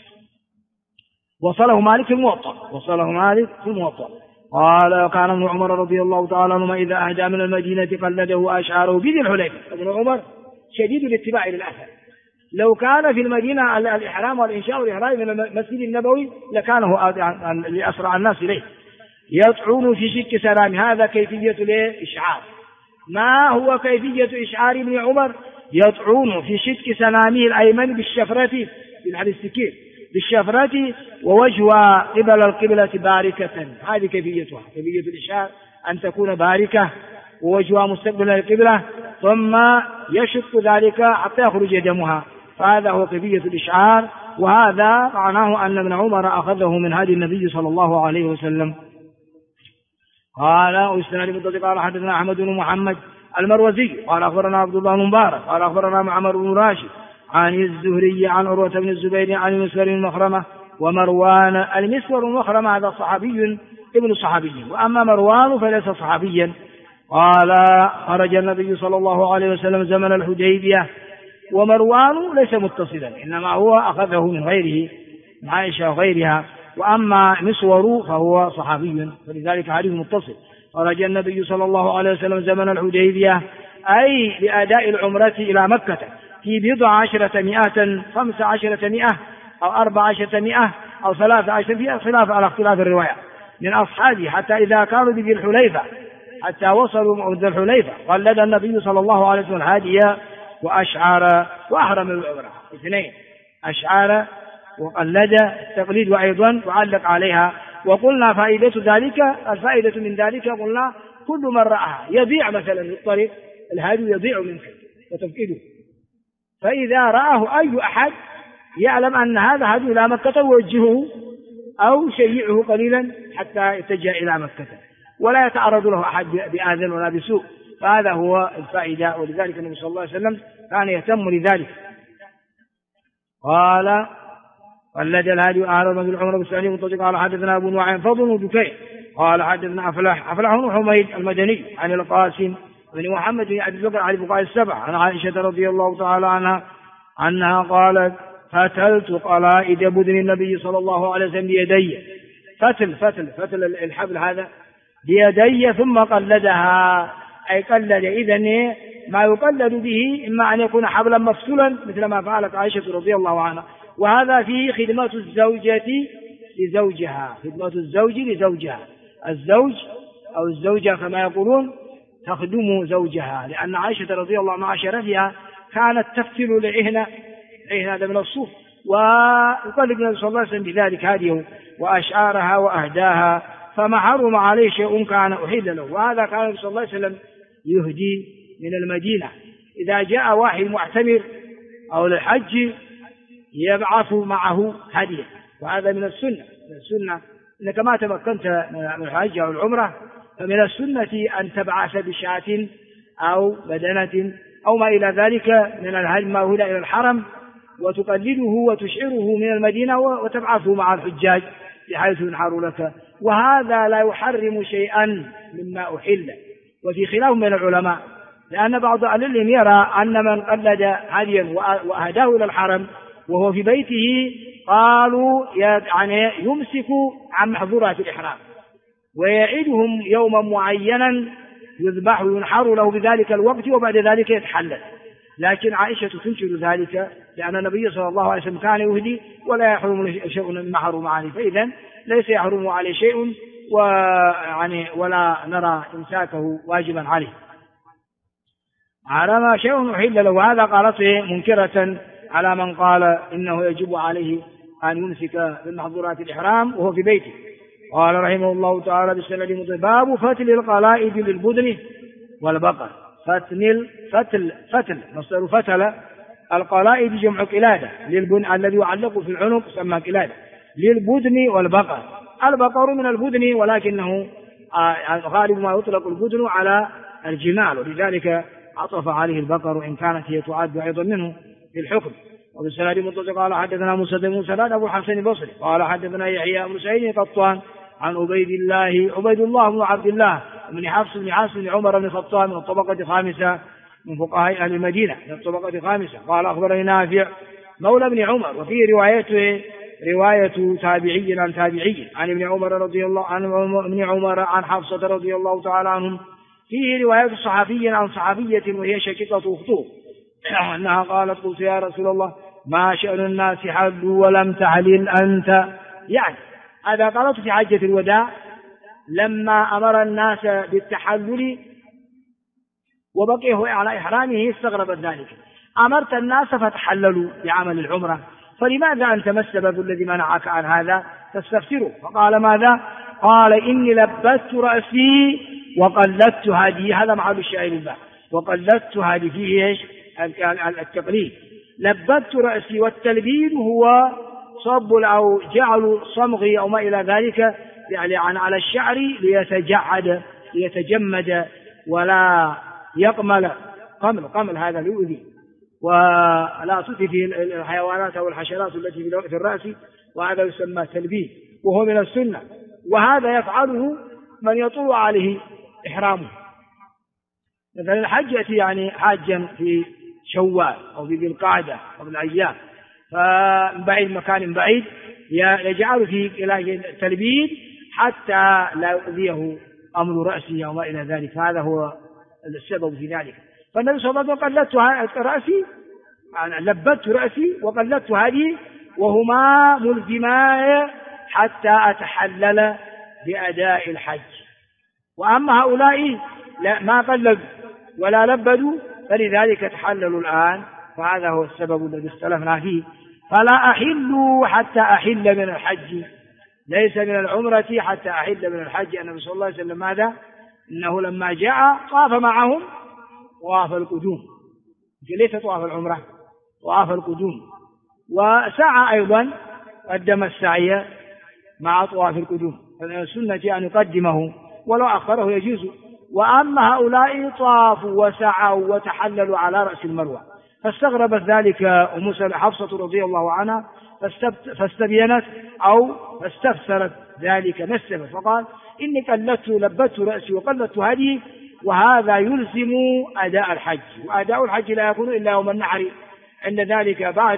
وصله مالك في الموطأ. قال كان ابن عمر رضي الله تعالى عنهما إذا أهدى من المدينة قلده وأشعاره بذي الحليفة. ابن عمر شديد الاتباع للأثر، لو كان في المدينة الإحرام والإنشاء والإحرام من المسجد النبوي لكانه لأسرع الناس إليه. يطعون في شك سلام، هذا كيفية الإشعار. ما هو كيفية إشعار ابن عمر؟ يطعون في شك سلامه الأيمن بالشفرة، بالسكين بالشفرة، ووجهها قبل القبلة باركة. هذه كيفيتها، كيفية الإشعار أن تكون باركة ووجهها مستقبل القبلة، ثم يشق ذلك حتى يخرج دمها، فهذا هو كيفية الإشعار. وهذا معناه أن ابن عمر أخذه من هدي النبي صلى الله عليه وسلم. قال واستناد المتصل. قال حدثنا أحمد بن محمد المروزي قال أخبرنا عبد الله بن مبارك قال أخبرنا معمر بن راشد عن الزهري عن عروة بن الزبير عن المسور بن مخرمة ومروان. المسور بن مخرمة هذا صحابي ابن صحابي، وأما مروان فليس صحابيا. قال خرج النبي صلى الله عليه وسلم زمن الحديبية، ومروان ليس متصلا، إنما هو أخذه من غيره، من عائشة وغيرها. وأما مسور فهو صحابي، فلذلك حديث متصل. خرج النبي صلى الله عليه وسلم زمن الحديبية أي لأداء العمرة إلى مكة في 15 15 أو 14 أو 13 في خلاف على اختلاف الرواية من أصحابه، حتى إذا كانوا بذي الحليفة، حتى وصلوا ذي الحليفة قلد النبي صلى الله عليه وسلم هاديا وأشعر وأحرم العمرة. اثنين، أشعر وقلد التقليد، وأيضا وعلق عليها. وقلنا فائدة ذلك، الفائدة من ذلك قلنا كل من رأها يضيع مثلا في الطريق، الهادي يضيع منك وتفقده، فإذا رآه أي أحد يعلم أن هذا هادي إلى مكة ويوجهه أو شيعه قليلا حتى يتجه إلى مكة، ولا يتعرض له أحد بآذن ولا بسوء. فهذا هو الفائدة، ولذلك النبي صلى الله عليه وسلم كان يهتم لذلك. قال قلد الهادي أعرض من العمر بالسعودية مطلق. قال حدثنا أبو نعيم فضل بن دكين قال حدثنا أفلح بن حميد المدني عن القاسم بن محمد بن أبي بكر عن الفقهاء السبعة عن عائشة رضي الله تعالى عنها أنها قالت فتلت قلائد بدن النبي صلى الله عليه وسلم بيدي. فتل الحبل هذا بيدي ثم قلدها، أي قلد. إذن ما يقلد به إما أن يكون حبلا مفصولا مثل ما فعلت عائشة رضي الله عنها، وهذا فيه خدمة الزوجة لزوجها، خدمة الزوج لزوجها. الزوج أو الزوجة كما يقولون تخدم زوجها، لأن عائشة رضي الله عنها شرفها كانت تفتل العهن هذا من الصوف، ويقلد النبي صلى الله عليه وسلم بذلك هذه وأشعارها وأهداها، فما حرم عليه شيء كان أحل له. وهذا كان النبي صلى الله عليه وسلم يهدي من المدينة، إذا جاء واحد معتمر أو للحج يبعث معه هدية، وهذا من السنة إنك ما تمكنت من الحج أو العمرة فمن السنة أن تبعث بشاة أو بدنة أو ما إلى ذلك من الهدي ما هو إلى الحرم، وتقلده وتشعره من المدينة وتبعثه مع الحجاج بحيث ينحر لك. وهذا لا يحرم شيئا مما أحل، وفي خلاف من العلماء، لأن بعض أهل العلم يرى أن من قلد هديا وأهداه إلى الحرم وهو في بيته قالوا يعني يمسك عن محظورات الإحرام ويعيدهم يوما معينا يذبح وينحر له بذلك الوقت وبعد ذلك يتحلل. لكن عائشة تنكر ذلك، لأن النبي صلى الله عليه وسلم كان يهدي ولا يحرم شيء مما حرم عليه، فإذا ليس يحرم عليه شيء ولا نرى إمساكه واجبا عليه. حرم شيء أحل له، هذا قالته منكرة على من قال إنه يجب عليه أن يمسك بالمحظورات الإحرام وهو في بيته. قال رحمه الله تعالى بالسند باب فتل القلائد للبدن والبقر. فتل مصدر فتل، القلائد جمع قلادة، للبن الذي يعلق في العنق يسمى قلادة، للبدن والبقر. البقر من البدن، ولكنه غالب ما يطلق البدن على الجمال، ولذلك عطف عليه البقر وإن كانت هي تعد أيضا منه في الحكم. وبالسناد متصل قال حدثنا موسى بن موسى أبو الحسن البصري قال حدثنا يحيى بن سعيد قطان عن عبيد الله بن عبد الله بن حفص بن عاصم بن عمر بن الخطاب من الطبقة الخامسة من فقهاء أهل المدينة من الطبقة الخامسة قال أخبرني نافع مولى ابن عمر وفي روايته رواية تابعي عن تابعي عن ابن عمر رضي الله عن حفصة رضي الله تعالى عنهم فيه رواية صحابي عن صحابية وهي شقيقة أخته أنها قالت قلت يا رسول الله ما شأن الناس حلوا ولم تحلل أنت. يعني هذا قالت في حجة الوداع لما أمر الناس بالتحلل وبقيه على إحرامه استغربت ذلك. أمرت الناس فتحللوا بعمل العمرة فلماذا أنت ما السبب الذي منعك عن هذا؟ فاستفسروا. فقال ماذا؟ قال إني لبست رأسي وقلدت هدي. هذا محل الشاهد الباب. وقلدت هدي فيه ايش؟ التقليد. لبست رأسي والتلبيد هو صب أو جعل صمغي أو ما إلى ذلك يعني على الشعر ليتجمد ولا يقمل. قمل هذا يؤذي ولا تؤذي الحيوانات أو الحشرات التي في الرأس وهذا يسمى تلبيد وهو من السنة. وهذا يفعله من يطول عليه إحرامه. مثلا الحج يأتي يعني حاجا في شوال أو في ذي القعدة أو الأيام فمن بعيد مكان بعيد يجعل فيه تلبيد حتى لا يؤذيه أمر رأسه أو ما إلى ذلك. هذا هو السبب في ذلك. فالنبي صلى الله عليه وسلم قلدت رأسي لبت رأسي وقلدت هذه وهما ملزمان حتى أتحلل بأداء الحج. وأما هؤلاء ما قلدوا ولا لبدوا فلذلك تحللوا الآن. فهذا هو السبب الذي اختلفنا فيه. فلا أحل حتى أحل من الحج ليس من العمرة حتى أحل من الحج. النبي صلى الله عليه وسلم ماذا؟ إنه لما جاء طاف معهم طواف القدوم ليس طواف العمرة طواف القدوم وسعى أيضا قدم السعي مع طواف القدوم. فمن السنة أن يقدمه ولو أخره يجوز. وأما هؤلاء طافوا وسعوا وتحللوا على رأس المروة فاستغربت ذلك أم حفصة رضي الله عنها فاستبينت أو فاستفسرت ذلك ما السبب. فقال إني لبت رأسي وقلدت هدي وهذا يلزم أداء الحج. وأداء الحج لا يكون إلا يوم النحر. عند ذلك بعد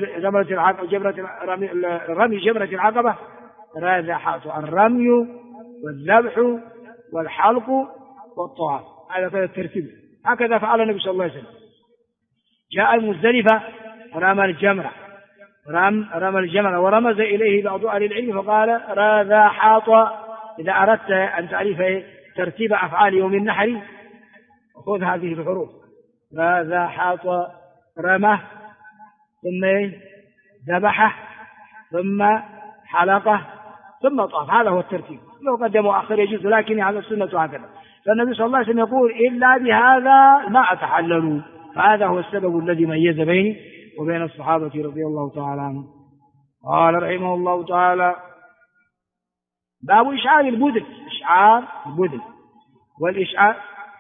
رمي جمرة العقبة الرمي والذبح والحلق والطواف. هذا ثلاث ترتيب. هكذا فعل النبي صلى الله عليه وسلم. جاء المزدلفة رمى الجمرة ورمز إليه بعض أهل العلم فقال راذا حاط. إذا أردت أن تعرف ترتيب أفعال يوم النحر خذ هذه الحروف راذا حاط رمى ثم ذبحه ثم حلقه ثم طاف. هذا هو الترتيب. لو قدم وأخر يجوز لكن هذا السنة هكذا. فالنبي صلى الله عليه وسلم يقول إلا بهذا ما أتحللوا. فهذا هو السبب الذي ميز بيني وبين الصحابة رضي الله تعالى عنهم. قال رحمه الله تعالى باب إشعار البدن. إشعار البدن والإشعار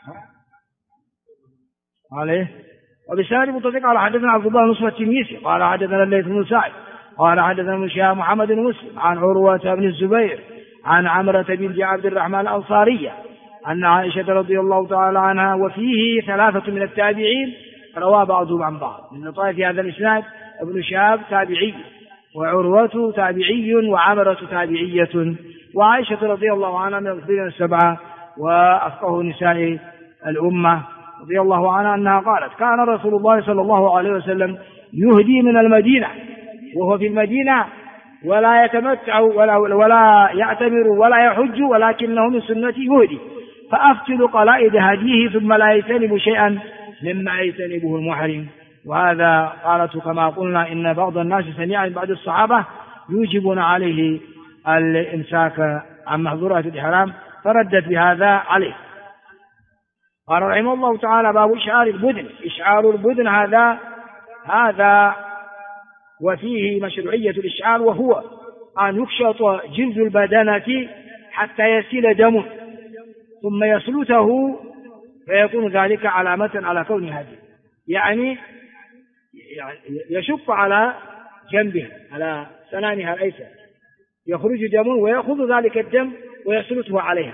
عليه. وبسند متصل قال حدثنا عبد الله بن التنيسي قال حدثنا الليث بن سعد قال حدثنا من شهاب محمد بن مسلم عن عروة بن الزبير عن عمرة بنت عبد الرحمن الأنصارية أن عائشة رضي الله تعالى عنها وفيه ثلاثة من التابعين روى بعضهم عن بعض. من لطائف هذا الإسناد ابن شهاب تابعي وعروة تابعي وعمرة تابعية وعائشة رضي الله عنها من المفضلين السبعة وأفقه نساء الأمة رضي الله عنها أنها قالت كان رسول الله صلى الله عليه وسلم يهدي من المدينة وهو في المدينة ولا يتمتع ولا يعتمر ولا يحج ولكنه من سنته يهدي فأفتل قلائد هديه ثم لا يجتنب شيئا مما يجتنبه المحرم. وهذا قالت كما قلنا إن بعض الناس سمع بعض الصحابة يوجبون عليه الإمساك عن محظورات الإحرام فردت بهذا عليه. قال رحمه الله تعالى باب إشعار البدن. إشعار البدن هذا وفيه مشروعية الإشعار وهو أن يكشط جلد البدنة حتى يسيل دمه ثم يسلته فيكون ذلك علامة على كون هدي، يعني يشق على جنبها على سنانها الأيسر يخرج دم ويأخذ ذلك الدم ويسلطه عليها،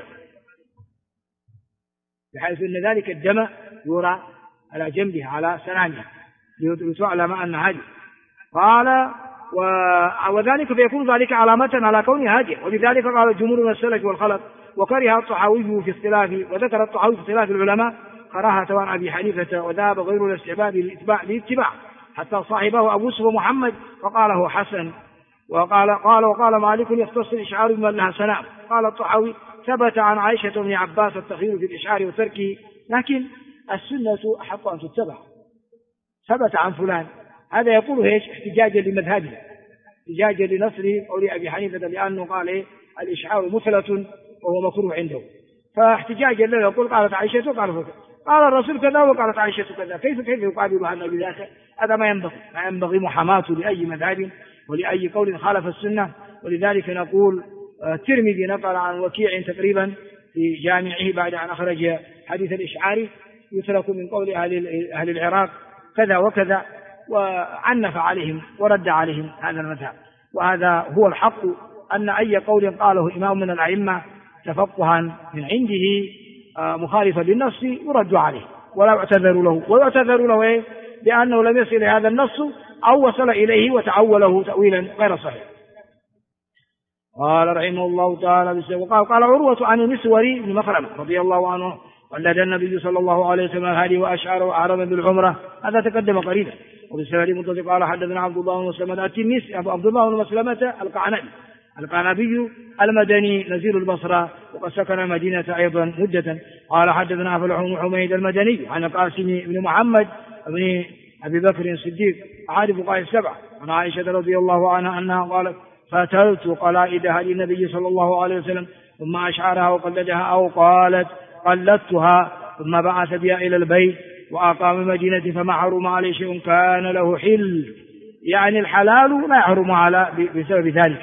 بحيث أن ذلك الدم يرى على جنبها على سنانها لتعلم أن هدي. قال وذلك فيكون ذلك علامة على كون هادي. وبذلك قال الجمهور من السلف والخلف. وكره الطحاوي في اختلاف، وذكر الطحاوي في اختلاف العلماء كراهة عن أبي حنيفة، وذهب غير الاستحباب للاتباع حتى صاحبه أبو يوسف محمد وقاله حسن. وقال مالك يختص الإشعار بمن لها سنام. قال الطحاوي ثبت عن عائشة بن عباس التخيير في الإشعار وتركه، لكن السنة أحق أن تتبع. ثبت عن فلان، هذا يقول ايش؟ احتجاجا لمذهبه، احتجاجا لنصره قول أبي حنيفة، لأنه قال الإشعار مثلة وهو مكروه عنده، فاحتجاجا له يقول قالت عائشة قال الرسول كذا وقالت عائشة كذا، كيف يقابلها النبي ذاك؟ هذا ما ينبغي محاماة لأي مذهب ولأي قول خالف السنة. ولذلك نقول الترمذي نقل عن وكيع تقريبا في جامعه بعد أن أخرج حديث الإشعار يترك من قول أهل العراق كذا وكذا، وعنف عليهم ورد عليهم هذا المذهب. وهذا هو الحق، أن أي قول قاله إمام من الأئمة تفقها من عنده مخالفا للنص يرد عليه ولا يعتذر له، ويعتذر له بأنه لم يصل هذا النص أو وصل إليه وتعوله تأويلا غير صحيح. قال رحمه الله تعالى قال عروة عن المسوري بن مخرمة رضي الله عنه ولد النبي صلى الله عليه وسلم هذه وأشعر وأعرم بالعمرة، هذا تقدم قريبا. وبالسند المتصل قال حدثنا عبد الله بن مسلمة التنيسي عبد الله بن مسلمة القعنبي المدني نزيل البصرة، وقد سكن المدينة أيضا مدة. قال حدثنا فلح بن حميد المدني عن القاسم بن محمد بن أبي بكر الصديق أحد فقهاء السبعة عن عائشة رضي الله عنها أنها قالت فتلت قلائد هدي النبي صلى الله عليه وسلم ثم أشعرها وقلدها، أو قالت قلدتها ثم بعث بها إلى البيت وأقام المدينة فما حرم عليه شيء كان له حل، يعني الحلال لا يحرم على بسبب ذلك.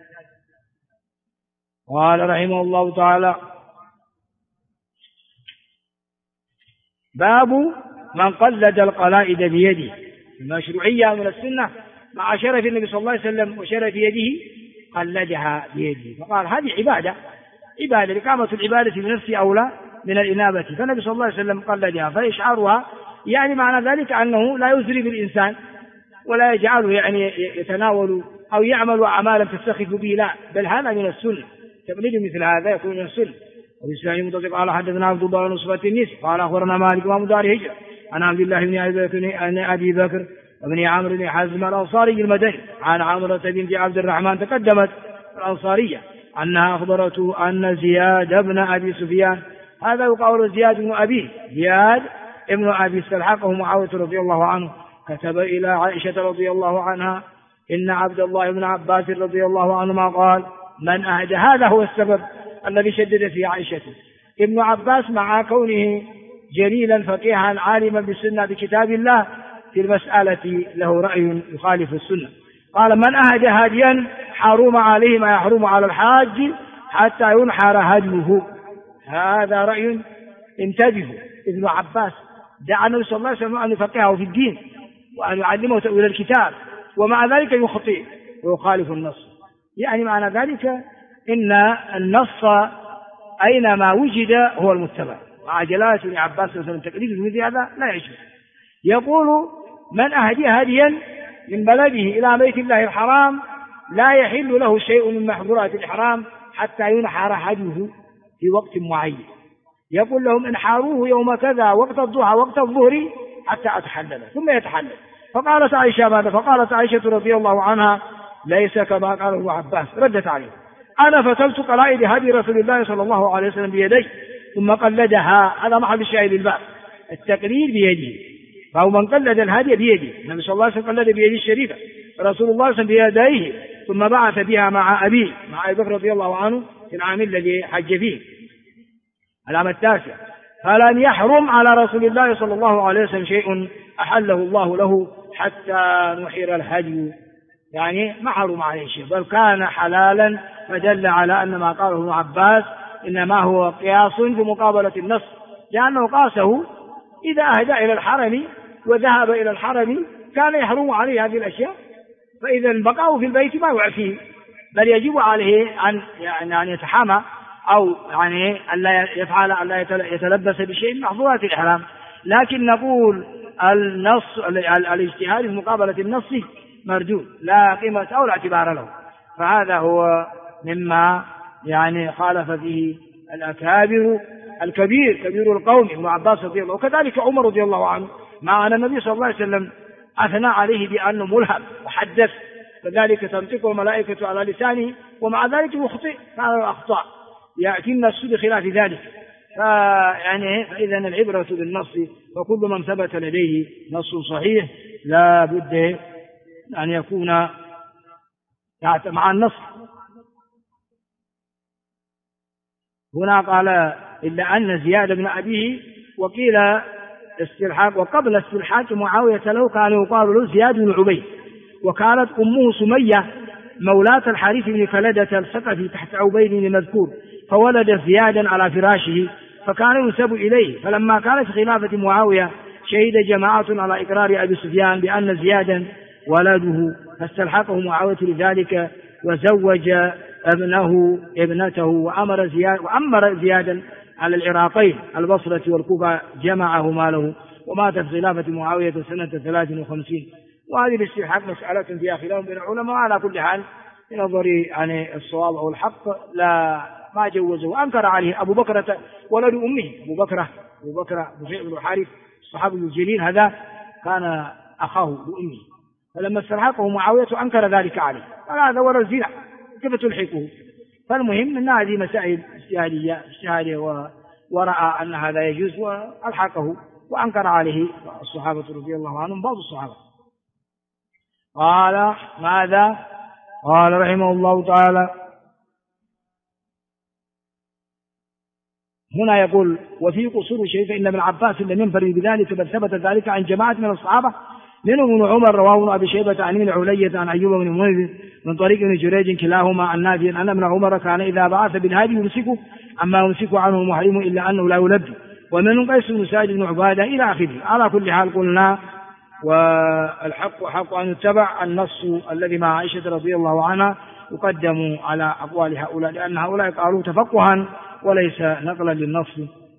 قال رحمه الله تعالى باب من قلد القلائد بيده، المشروعية من السنة مع شرف النبي صلى الله عليه وسلم وشرف يده قلدها بيده، فقال هذه عبادة إقامة العبادة بنفسه أولى من الإنابة، فالنبي صلى الله عليه وسلم قلدها، فإشعارها يعني معنى ذلك أنه لا يزري بالإنسان ولا يجعله يعني يتناول أو يعمل أعمالا تستخف به، لا، بل هذا من السنة، تقليد مثل هذا يكون من السنة. والإسلام المتصل قال حدثنا عبد الله بن صفة النيسي قال أخبرنا مالك وإمام دار هجرة عن عبد الله بن أبي بكر وابن عمرو بن حزم الأنصاري المدني عن عمرة بنت عبد الرحمن تقدمت الأنصارية أنها أخبرته أن زياد بن أبي سفيان، هذا يقال زياد بن أبي استلحقه معاوية رضي الله عنه، كتب إلى عائشة رضي الله عنها إن عبد الله بن عباس رضي الله عنهما قال من أهدى، هذا هو السبب الذي شدد فيه عائشة. ابن عباس مع كونه جليلا فقيها عالما بالسنة بكتاب الله في المسألة له رأي يخالف السنة، قال من أهدى هاديا حرم عليه ما يحرم على الحاج حتى ينحر هديه، هذا رأي انتبهوا. ابن عباس دعا النبي صلى الله عليه وسلم أن يفقهه في الدين وأن يعلمه تأويل الكتاب، ومع ذلك يخطئ ويخالف النص، يعني معنى ذلك إن النص أينما وجد هو المتبع، مع جلالة ابن عباس صلى الله عليه وسلم تقليد مثل هذا لا يجوز. يقول من أهدي هديا من بلده إلى بيت الله الحرام لا يحل له شيء من محظورات الإحرام حتى ينحر هديه في وقت معين، يقول لهم انحاروه يوم كذا وقت الضحى وقت الظهر حتى أتحلل، ثم يتحلل. فقالت عائشة ماذا؟ فقالت عائشة رضي الله عنها ليس كما قال ابن عباس، ردت عليه أنا فتلت قلائد هدي رسول الله صلى الله عليه وسلم بيدي ثم قلدها، هذا محل الشاهد الباب، التقليد بيده، فهو من قلد الهدي بيده، النبي صلى الله عليه وسلم قلد بيده الشريفة، رسول الله صلى الله عليه وسلم بيديه ثم بعث بها مع أبيه مع أبي بكر رضي الله عنه في العام الذي حج فيه العام التاسع، فلم يحرم على رسول الله صلى الله عليه وسلم شيء أحله الله له حتى نحر الهدي، يعني ما حرم عليه شيء بل كان حلالا، فدل على أن ما قاله ابن عباس إنما هو قياس في مقابلة النص، لأنه قاسه إذا أهدى إلى الحرم وذهب إلى الحرم كان يحرم عليه هذه الأشياء، فإذا البقاء في البيت ما يعفيه، بل يجب عليه أن يتحامى أو ألا يفعل ألا يتلبس بشيء من محظورات الإحرام. لكن نقول النص الاجتهاد في مقابلة النص مردود لا قيمة أو لا اعتبار له، فهذا هو مما خالف فيه الأكابر الكبير كبير القوم ابن عباس رضي الله، وكذلك عمر رضي الله عنه، مع أن النبي صلى الله عليه وسلم أثنى عليه بأنه ملهم وحدث، كذلك تنطق الملائكة على لسانه، ومع ذلك يخطئ هذا الأخطاء يأتي النص بخلاف ذلك. فإذا العبرة بالنص، وكل من ثبت لديه نص صحيح لا بد أن يكون مع النص. هنا قال إلا أن زياد بن أبيه وقيل استلحاق، وقبل استلحاق معاوية له كان يقال له زياد بن عبيد، وكانت أمه سمية مولاة الحارث بن خلدة الثقفي تحت عبيد المذكور، فولد زيادا على فراشه فكان ينسب إليه. فلما كانت خلافة معاوية شهد جماعة على إقرار أبي سفيان بأن زيادا ولده، فاستلحقه معاوية لذلك وزوج ابنته وأمر زيادا على العراقين البصرة والكوفة جمعه ماله، ومات في خلافة معاوية سنة 53. وهذه الاستلحاق مسألة فيها خلاف بين العلماء، على كل حال بنظر الصواب أو الحق لا ما جوزه. أنكر عليه أبو بكرة ولد أمه، أبو بكر بن الحارث الصحابي الجليل، هذا كان أخاه لأمه، فلما استلحقه معاوية أنكر ذلك عليه، قال هذا ولد الزنا كيف تلحقه؟ فالمهم أن هذه مسائل اجتهادية ورأى أن هذا يجوز وألحقه، وأنكر عليه الصحابة رضي الله عنهم بعض الصحابة. قال ماذا؟ قال رحمه الله تعالى هنا يقول وفي قصور شيء فإن ابن عباس لم ينفرد بذلك، بل ثبت ذلك عن جماعة من الصحابة منهم ابن عمر رواه ابن أبي شيبة عن ابن علية عن أيوب بن منذر من طريق ابن جريج كلاهما عن نافع أن ابن عمر كان إذا بعث بالهادي يمسكه عما يمسك عنه المحرم إلا أنه لا يلبي، ومنهم قيس بن سعيد بن عبادة إلى آخره. على كل حال قلنا والحق حق أن يتبع النص الذي مع عائشة رضي الله عنها يقدم على أقوال هؤلاء، لأن هؤلاء قالوا تفقها وليس نقلا للنص.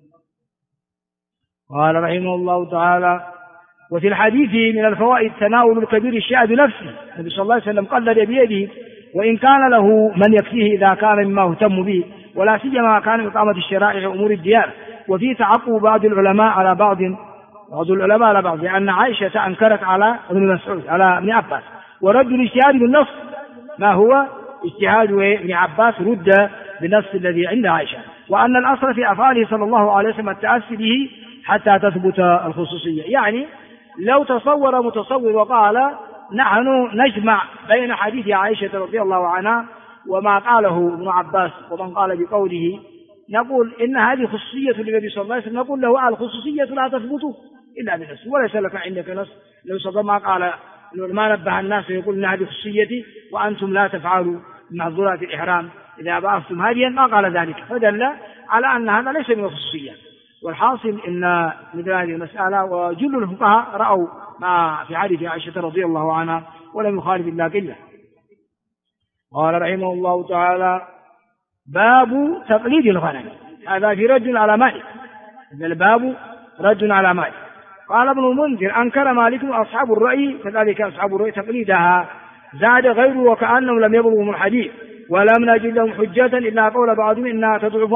قال رحمه الله تعالى وفي الحديث من الفوائد تناول الكبير الشيء بنفسه، النبي صلى الله عليه وسلم قلد بيده وإن كان له من يكفيه إذا كان مما اهتم به، ولا سيما كان إقامة الشرائع أمور الديار. وفي تعقب بعض العلماء على بعض لأن عائشة أنكرت على ابن مسعود على ابن عباس، ورد الاجتهاد بالنص ما هو اجتهاد ابن عباس رد بالنص الذي عند عائشة، وأن الأصل في أفعاله صلى الله عليه وسلم التأسي به حتى تثبت الخصوصية. يعني لو تصور متصور وقال نحن نجمع بين حديث عائشة رضي الله عنها وما قاله ابن عباس ومن قال بقوله، نقول إن هذه خصوصية للنبي صلى الله عليه وسلم، نقول له الخصوصية لا تثبت إلا بنص، وليس لك عندك نص. لو صدق ما قال ما نبه الناس يقول إن هذه خصوصيتي وأنتم لا تفعلوا محظورات الإحرام إذا بعثتم هاديا، ما قال ذلك، فدل على أن هذا ليس من الخصوصية. والحاصل إن مثل هذه المسألة وجل الفقهاء رأوا ما في حديث عائشة رضي الله عنها ولم يخالف إلا قلة. قال رحمه الله تعالى باب تقليد الغنم، هذا في رد على مالك، هذا الباب رد على مالك. قال ابن المنذر أنكر مالك أصحاب الرأي كذلك أصحاب الرأي تقليدها، زاد غيره وكأنهم لم يبلغوا الحديث ولم نجد لهم حجة إلا قول بعضهم إنها تضعف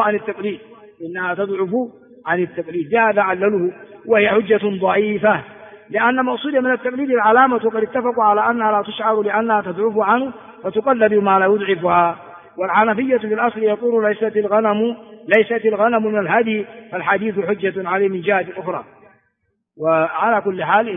عن التقليد، هذا علله وهي حجة ضعيفة، لأن مقصود من التقليد العلامة، وقد اتفقوا على أنها لا تشعر لأنها تضعف عنه فتقلد ما لا يضعفها. والحنفية في الأصل يقول ليست الغنم من الهدي، فالحديث حجة عليه من جهة أخرى. وعلى كل حال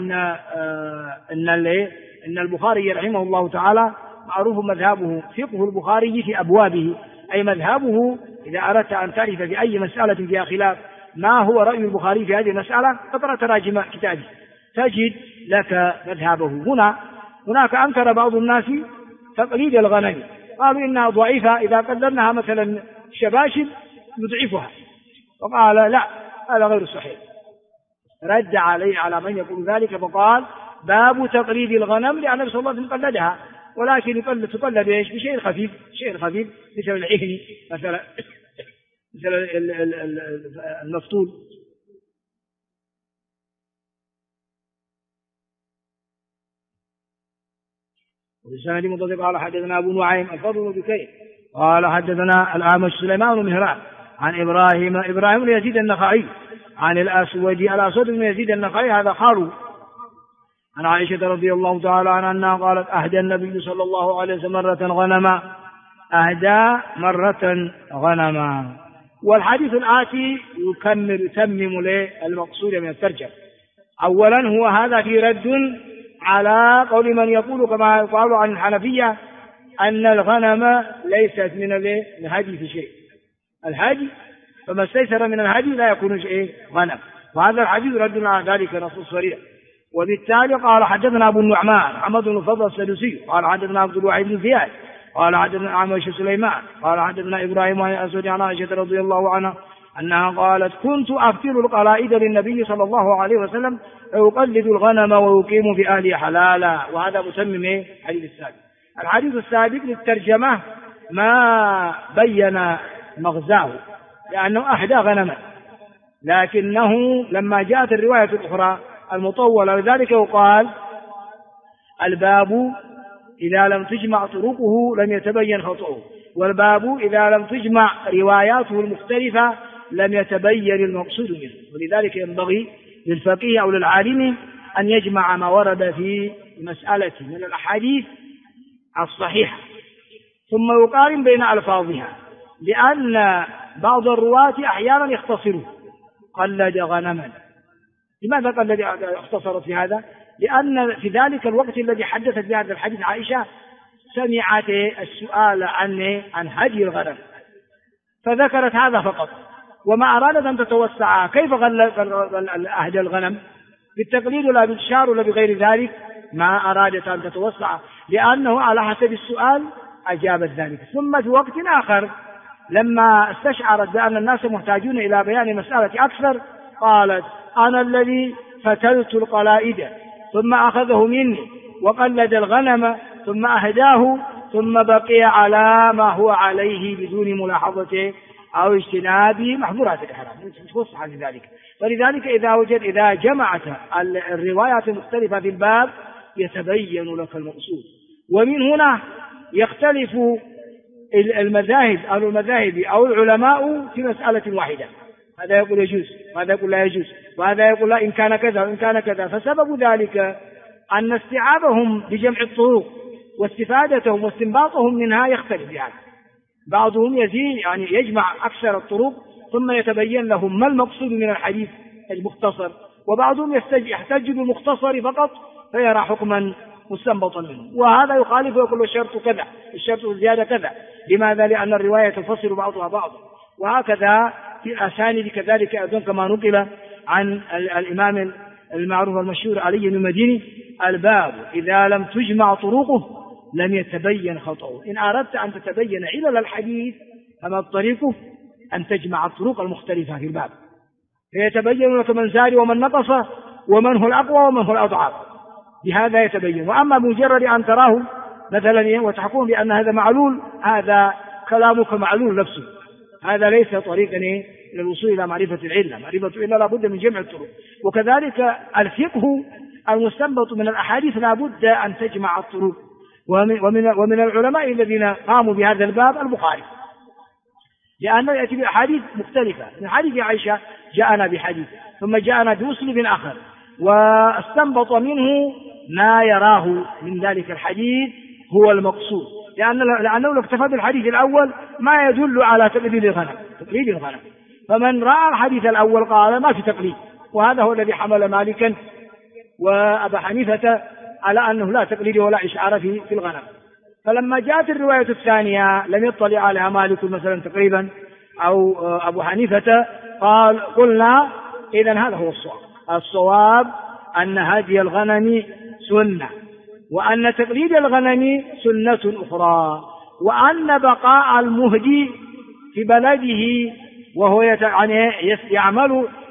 إن البخاري رحمه الله تعالى معروف مذهبه فقه البخاري في أبوابه، أي مذهبه إذا أردت أن تعرف في أي مسألة فيها خلاف ما هو رأي البخاري في هذه المسألة فقرأ تراجم كتابه تجد لك مذهبه. هناك أنكر بعض الناس تقليد الغنم، قالوا إنها ضعيفة إذا قدرناها مثلا شباشب يضعفها، وقال لا، هذا غير صحيح. رد عليه على من يقول ذلك فقال باب تقليد الغنم، لأن النبي صلى الله عليه وسلم قلدها، ولكن تقلد ايش؟ بشيء خفيف، شيء خفيف مثل العهن مثلا، مثل المفتول. وبالسند متصل قال حدثنا أبو نعيم الفضل بن بكير قال حدثنا الأعمش سليمان بن مهران عن إبراهيم بن يزيد النخعي عن الأسود بن يزيد النخعي هذا خالو، عن عائشة رضي الله تعالى عنها أنها قالت أهدى النبي صلى الله عليه وسلم مرة غنما، أهدى مرة غنما. والحديث الآتي يتمم المقصود من الترجمة. أولا هو هذا في رد على قول من يقول كما يقال عن الحنفية أن الغنم ليست من الهدي في شيء، الهدي فما استيسر من الهدي لا يكون شيء غنم، وهذا الحديث رد على ذلك نصوص صريح. وبالتالي قال حدثنا أبو النعمان محمد بن الفضل السدوسي قال حدثنا عبد الواحد بن زياد قال حدثنا أعمش سليمان قال حدثنا إبراهيم عن الأسود عن عائشة رضي الله عنها أنها قالت كنت أفتل القلائد للنبي صلى الله عليه وسلم فيقلد الغنم ويقيم في أهله حلالا. وهذا متمم الحديث السابق. الحديث السابق للترجمة ما بين مغزاه لأنه أهدى غنما، لكنه لما جاءت الرواية الأخرى المطولة لذلك يقال الباب إذا لم تجمع طرقه لم يتبين خطأه، والباب إذا لم تجمع رواياته المختلفة لم يتبين المقصود منه. ولذلك ينبغي للفقيه أو للعالم أن يجمع ما ورد في مسألة من الأحاديث الصحيحة ثم يقارن بين ألفاظها، لأن بعض الرواة أحيانا يختصروا قلد غنما. لماذا اختصرت في هذا؟ لأن في ذلك الوقت الذي حدثت بهذا الحديث عائشة سمعت السؤال عن هدي الغنم فذكرت هذا فقط، وما أرادت أن تتوسع كيف أهدى الغنم بالتقليد ولا بالشعر ولا بغير ذلك، ما أرادت أن تتوسع لأنه على حسب السؤال أجابت ذلك. ثم في وقت آخر لما استشعرت بأن الناس محتاجون إلى بيان مسألة أكثر قالت أنا الذي فتلت القلائد ثم أخذه مني وقلد الغنم ثم أهداه ثم بقي على ما هو عليه بدون ملاحظته أو اجتناب محظورات الإحرام، متوسع عن ذلك. ولذلك إذا جمعت الروايات المختلفة في الباب يتبين لك المقصود. ومن هنا يختلف المذاهب أو العلماء في مسألة واحدة، هذا يقول يجوز وهذا يقول لا يجوز وهذا يقول لا إن كان كذا وإن كان كذا. فسبب ذلك أن استيعابهم بجمع الطرق واستفادتهم واستنباطهم منها يختلف. يعني بعضهم يجمع أكثر الطرق ثم يتبين لهم ما المقصود من الحديث المختصر، وبعضهم يحتج بالمختصر فقط فيرى حكما مستنبطا منه، وهذا يخالف ويقول الشرط كذا الشرط الزيادة كذا. لماذا؟ لأن الرواية تفسر بعضها بعضا. وهكذا في الأسانيد كذلك أيضا كما نقل عن الإمام المعروف المشهور علي بن المديني الباب إذا لم تجمع طرقه لم يتبين خطأه. إن أردت أن تتبين علل الحديث فما الطريق أن تجمع الطرق المختلفة في الباب فيتبين لك من زاد ومن نقص ومن هو الأقوى ومن هو الأضعف، بهذا يتبين. وأما مجرد أن تراه مثلا وتحكم بأن هذا معلول، هذا كلامك معلول نفسه، هذا ليس طريقا للوصول إلى معرفة العلة. معرفة العلة لا بد من جمع الطرق. وكذلك الفقه المستنبط من الأحاديث لا بد أن تجمع الطرق. ومن العلماء الذين قاموا بهذا الباب البخاري، لأنه يأتي بأحاديث مختلفة. من حديث عائشة جاءنا بحديث ثم جاءنا بمسلم آخر واستنبط منه ما يراه من ذلك الحديث هو المقصود، لأنه لو اكتفى بالحديث الأول ما يدل على تقليد الغنم. فمن رأى الحديث الأول قال ما في تقليد، وهذا هو الذي حمل مالكا وأبا حنيفة على أنه لا تقليد ولا إشعار في الغنم. فلما جاءت الرواية الثانية لم يطلع عليها مالك مثلا تقريبا أو أبو حنيفة قلنا إذن هذا هو الصواب أن هدي الغنم سنة، وأن تقليد الغنم سنة أخرى، وأن بقاء المهدي في بلده وهو يعمل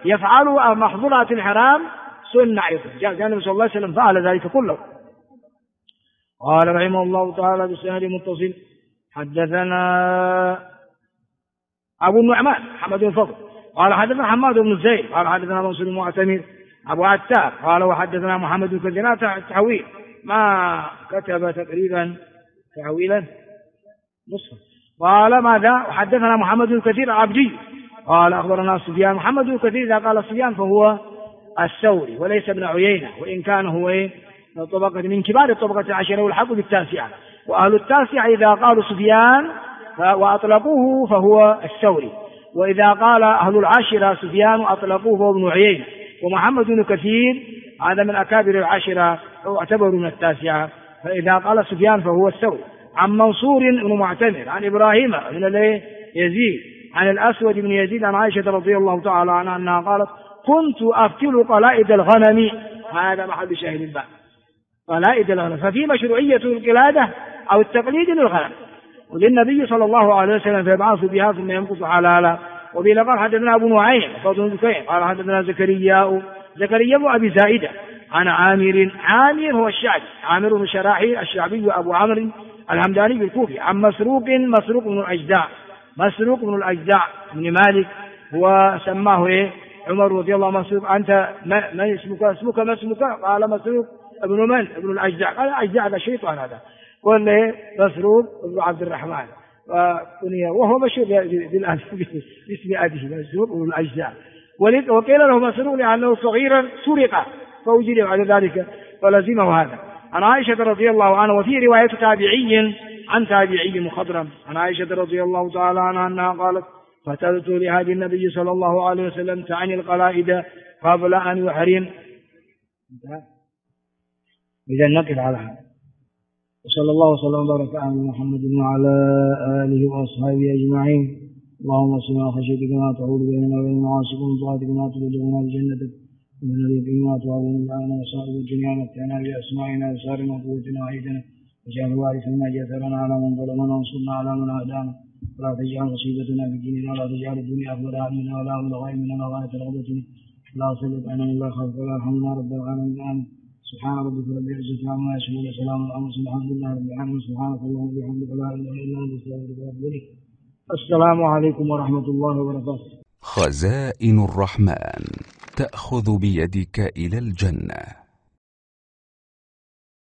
يفعل محظورات الحرام سنة أيضا، جاء النبي صلى الله عليه وسلم فعل ذلك كله. قال رحمه الله تعالى بالسند متصل حدثنا أبو النعمان محمد بن فضل قال حدثنا حماد بن زيد قال حدثنا منصور المعتمر أبو عتاب قال وحدثنا محمد بن كثير تحويل ما كتب تقريبا تحويلا نصف. قال ماذا؟ وحدثنا محمد بن كثير العبدي قال أخبرنا سفيان. محمد بن كثير إذا قال سفيان فهو الثوري وليس ابن عيينة، وإن كان هو طبقة من كبار الطبقة العشرة والحق بالتاسعة، وأهل التاسعة إذا قالوا سفيان وأطلقوه فهو الثوري، وإذا قال أهل العشرة سفيان وأطلقوه فهو ابن عيينة. ومحمد بن كثير هذا من أكابر العشرة واعتبروا من التاسعة، فإذا قال سفيان فهو الثوري. عن منصور بن معتمر عن إبراهيم بن يزيد عن الأسود بن يزيد عن عائشة رضي الله تعالى عنها أنها قالت كنت أفتل قلائد الغنم. هذا محل شاهد الباب، قلائد الغنم، ففي مشروعية القلادة أو التقليد للغنم، وللنبي صلى الله عليه وسلم فيبعث بها ثم يمكث حلالا. وبه قال حدثنا أبو نعيم فضل ذكين قال حدثنا زكريا بن أبي زائدة عن عامر هو الشعبي، عامر بن شراحيل الشعبي أبو عمرو الهمداني الكوفي، عن مسروق بن الأجدع بن مالك، وسماه عمر رضي الله عنه مسروق أنت ما اسمك ما اسمك؟ قال مسروق ابن الأجدع. قال الأجدع هذا شيطان، هذا قال مسروق بن عبد الرحمن، وهو مشهور باسم أبيه مسروق بن الأجدع، وقيل له مسروق لأنه صغيرا سرق فوجد بعد ذلك فلزمه هذا. عن عائشة رضي الله عنها. وفي رواية تابعي عن تابعي مخضرم عن عائشة رضي الله تعالى عنها أنها قالت فتلت لهذه النبي صلى الله عليه وسلم تعني القلائد قبل أن يحرم. إذا نقف على هذا. وصلى الله وسلم وبارك على محمد وعلى آله وأصحابه أجمعين. اللهم صل على خشيتك ما تحول بيننا وبين معاصيك ومن طاعتك ما تبلغنا بجنتك ومن اليقين ما تعظم لنا وصائب الدنيا متعنا بأسماعنا وأبصارنا وقوتنا وعيدنا واجعل الوارث منا جثرنا على من ظلمنا وانصرنا على من عادانا ولا تجعل مصيبتنا في ديننا ولا تجعل الدنيا أكبر همنا ولا مبلغ علمنا ولا غاية رغبتنا لا تسلط علينا من لا يخافك ولا يرحمنا رب العالمين. سبحان ربك رب العزة عما يصفون وسلام على المرسلين الحمد لله رب العالمين. سبحانك اللهم وبحمدك لا إله إلا أنت أستغفرك وأتوب إليك. السلام عليكم ورحمة الله وبركاته. خزائن الرحمن تأخذ بيدك إلى الجنة.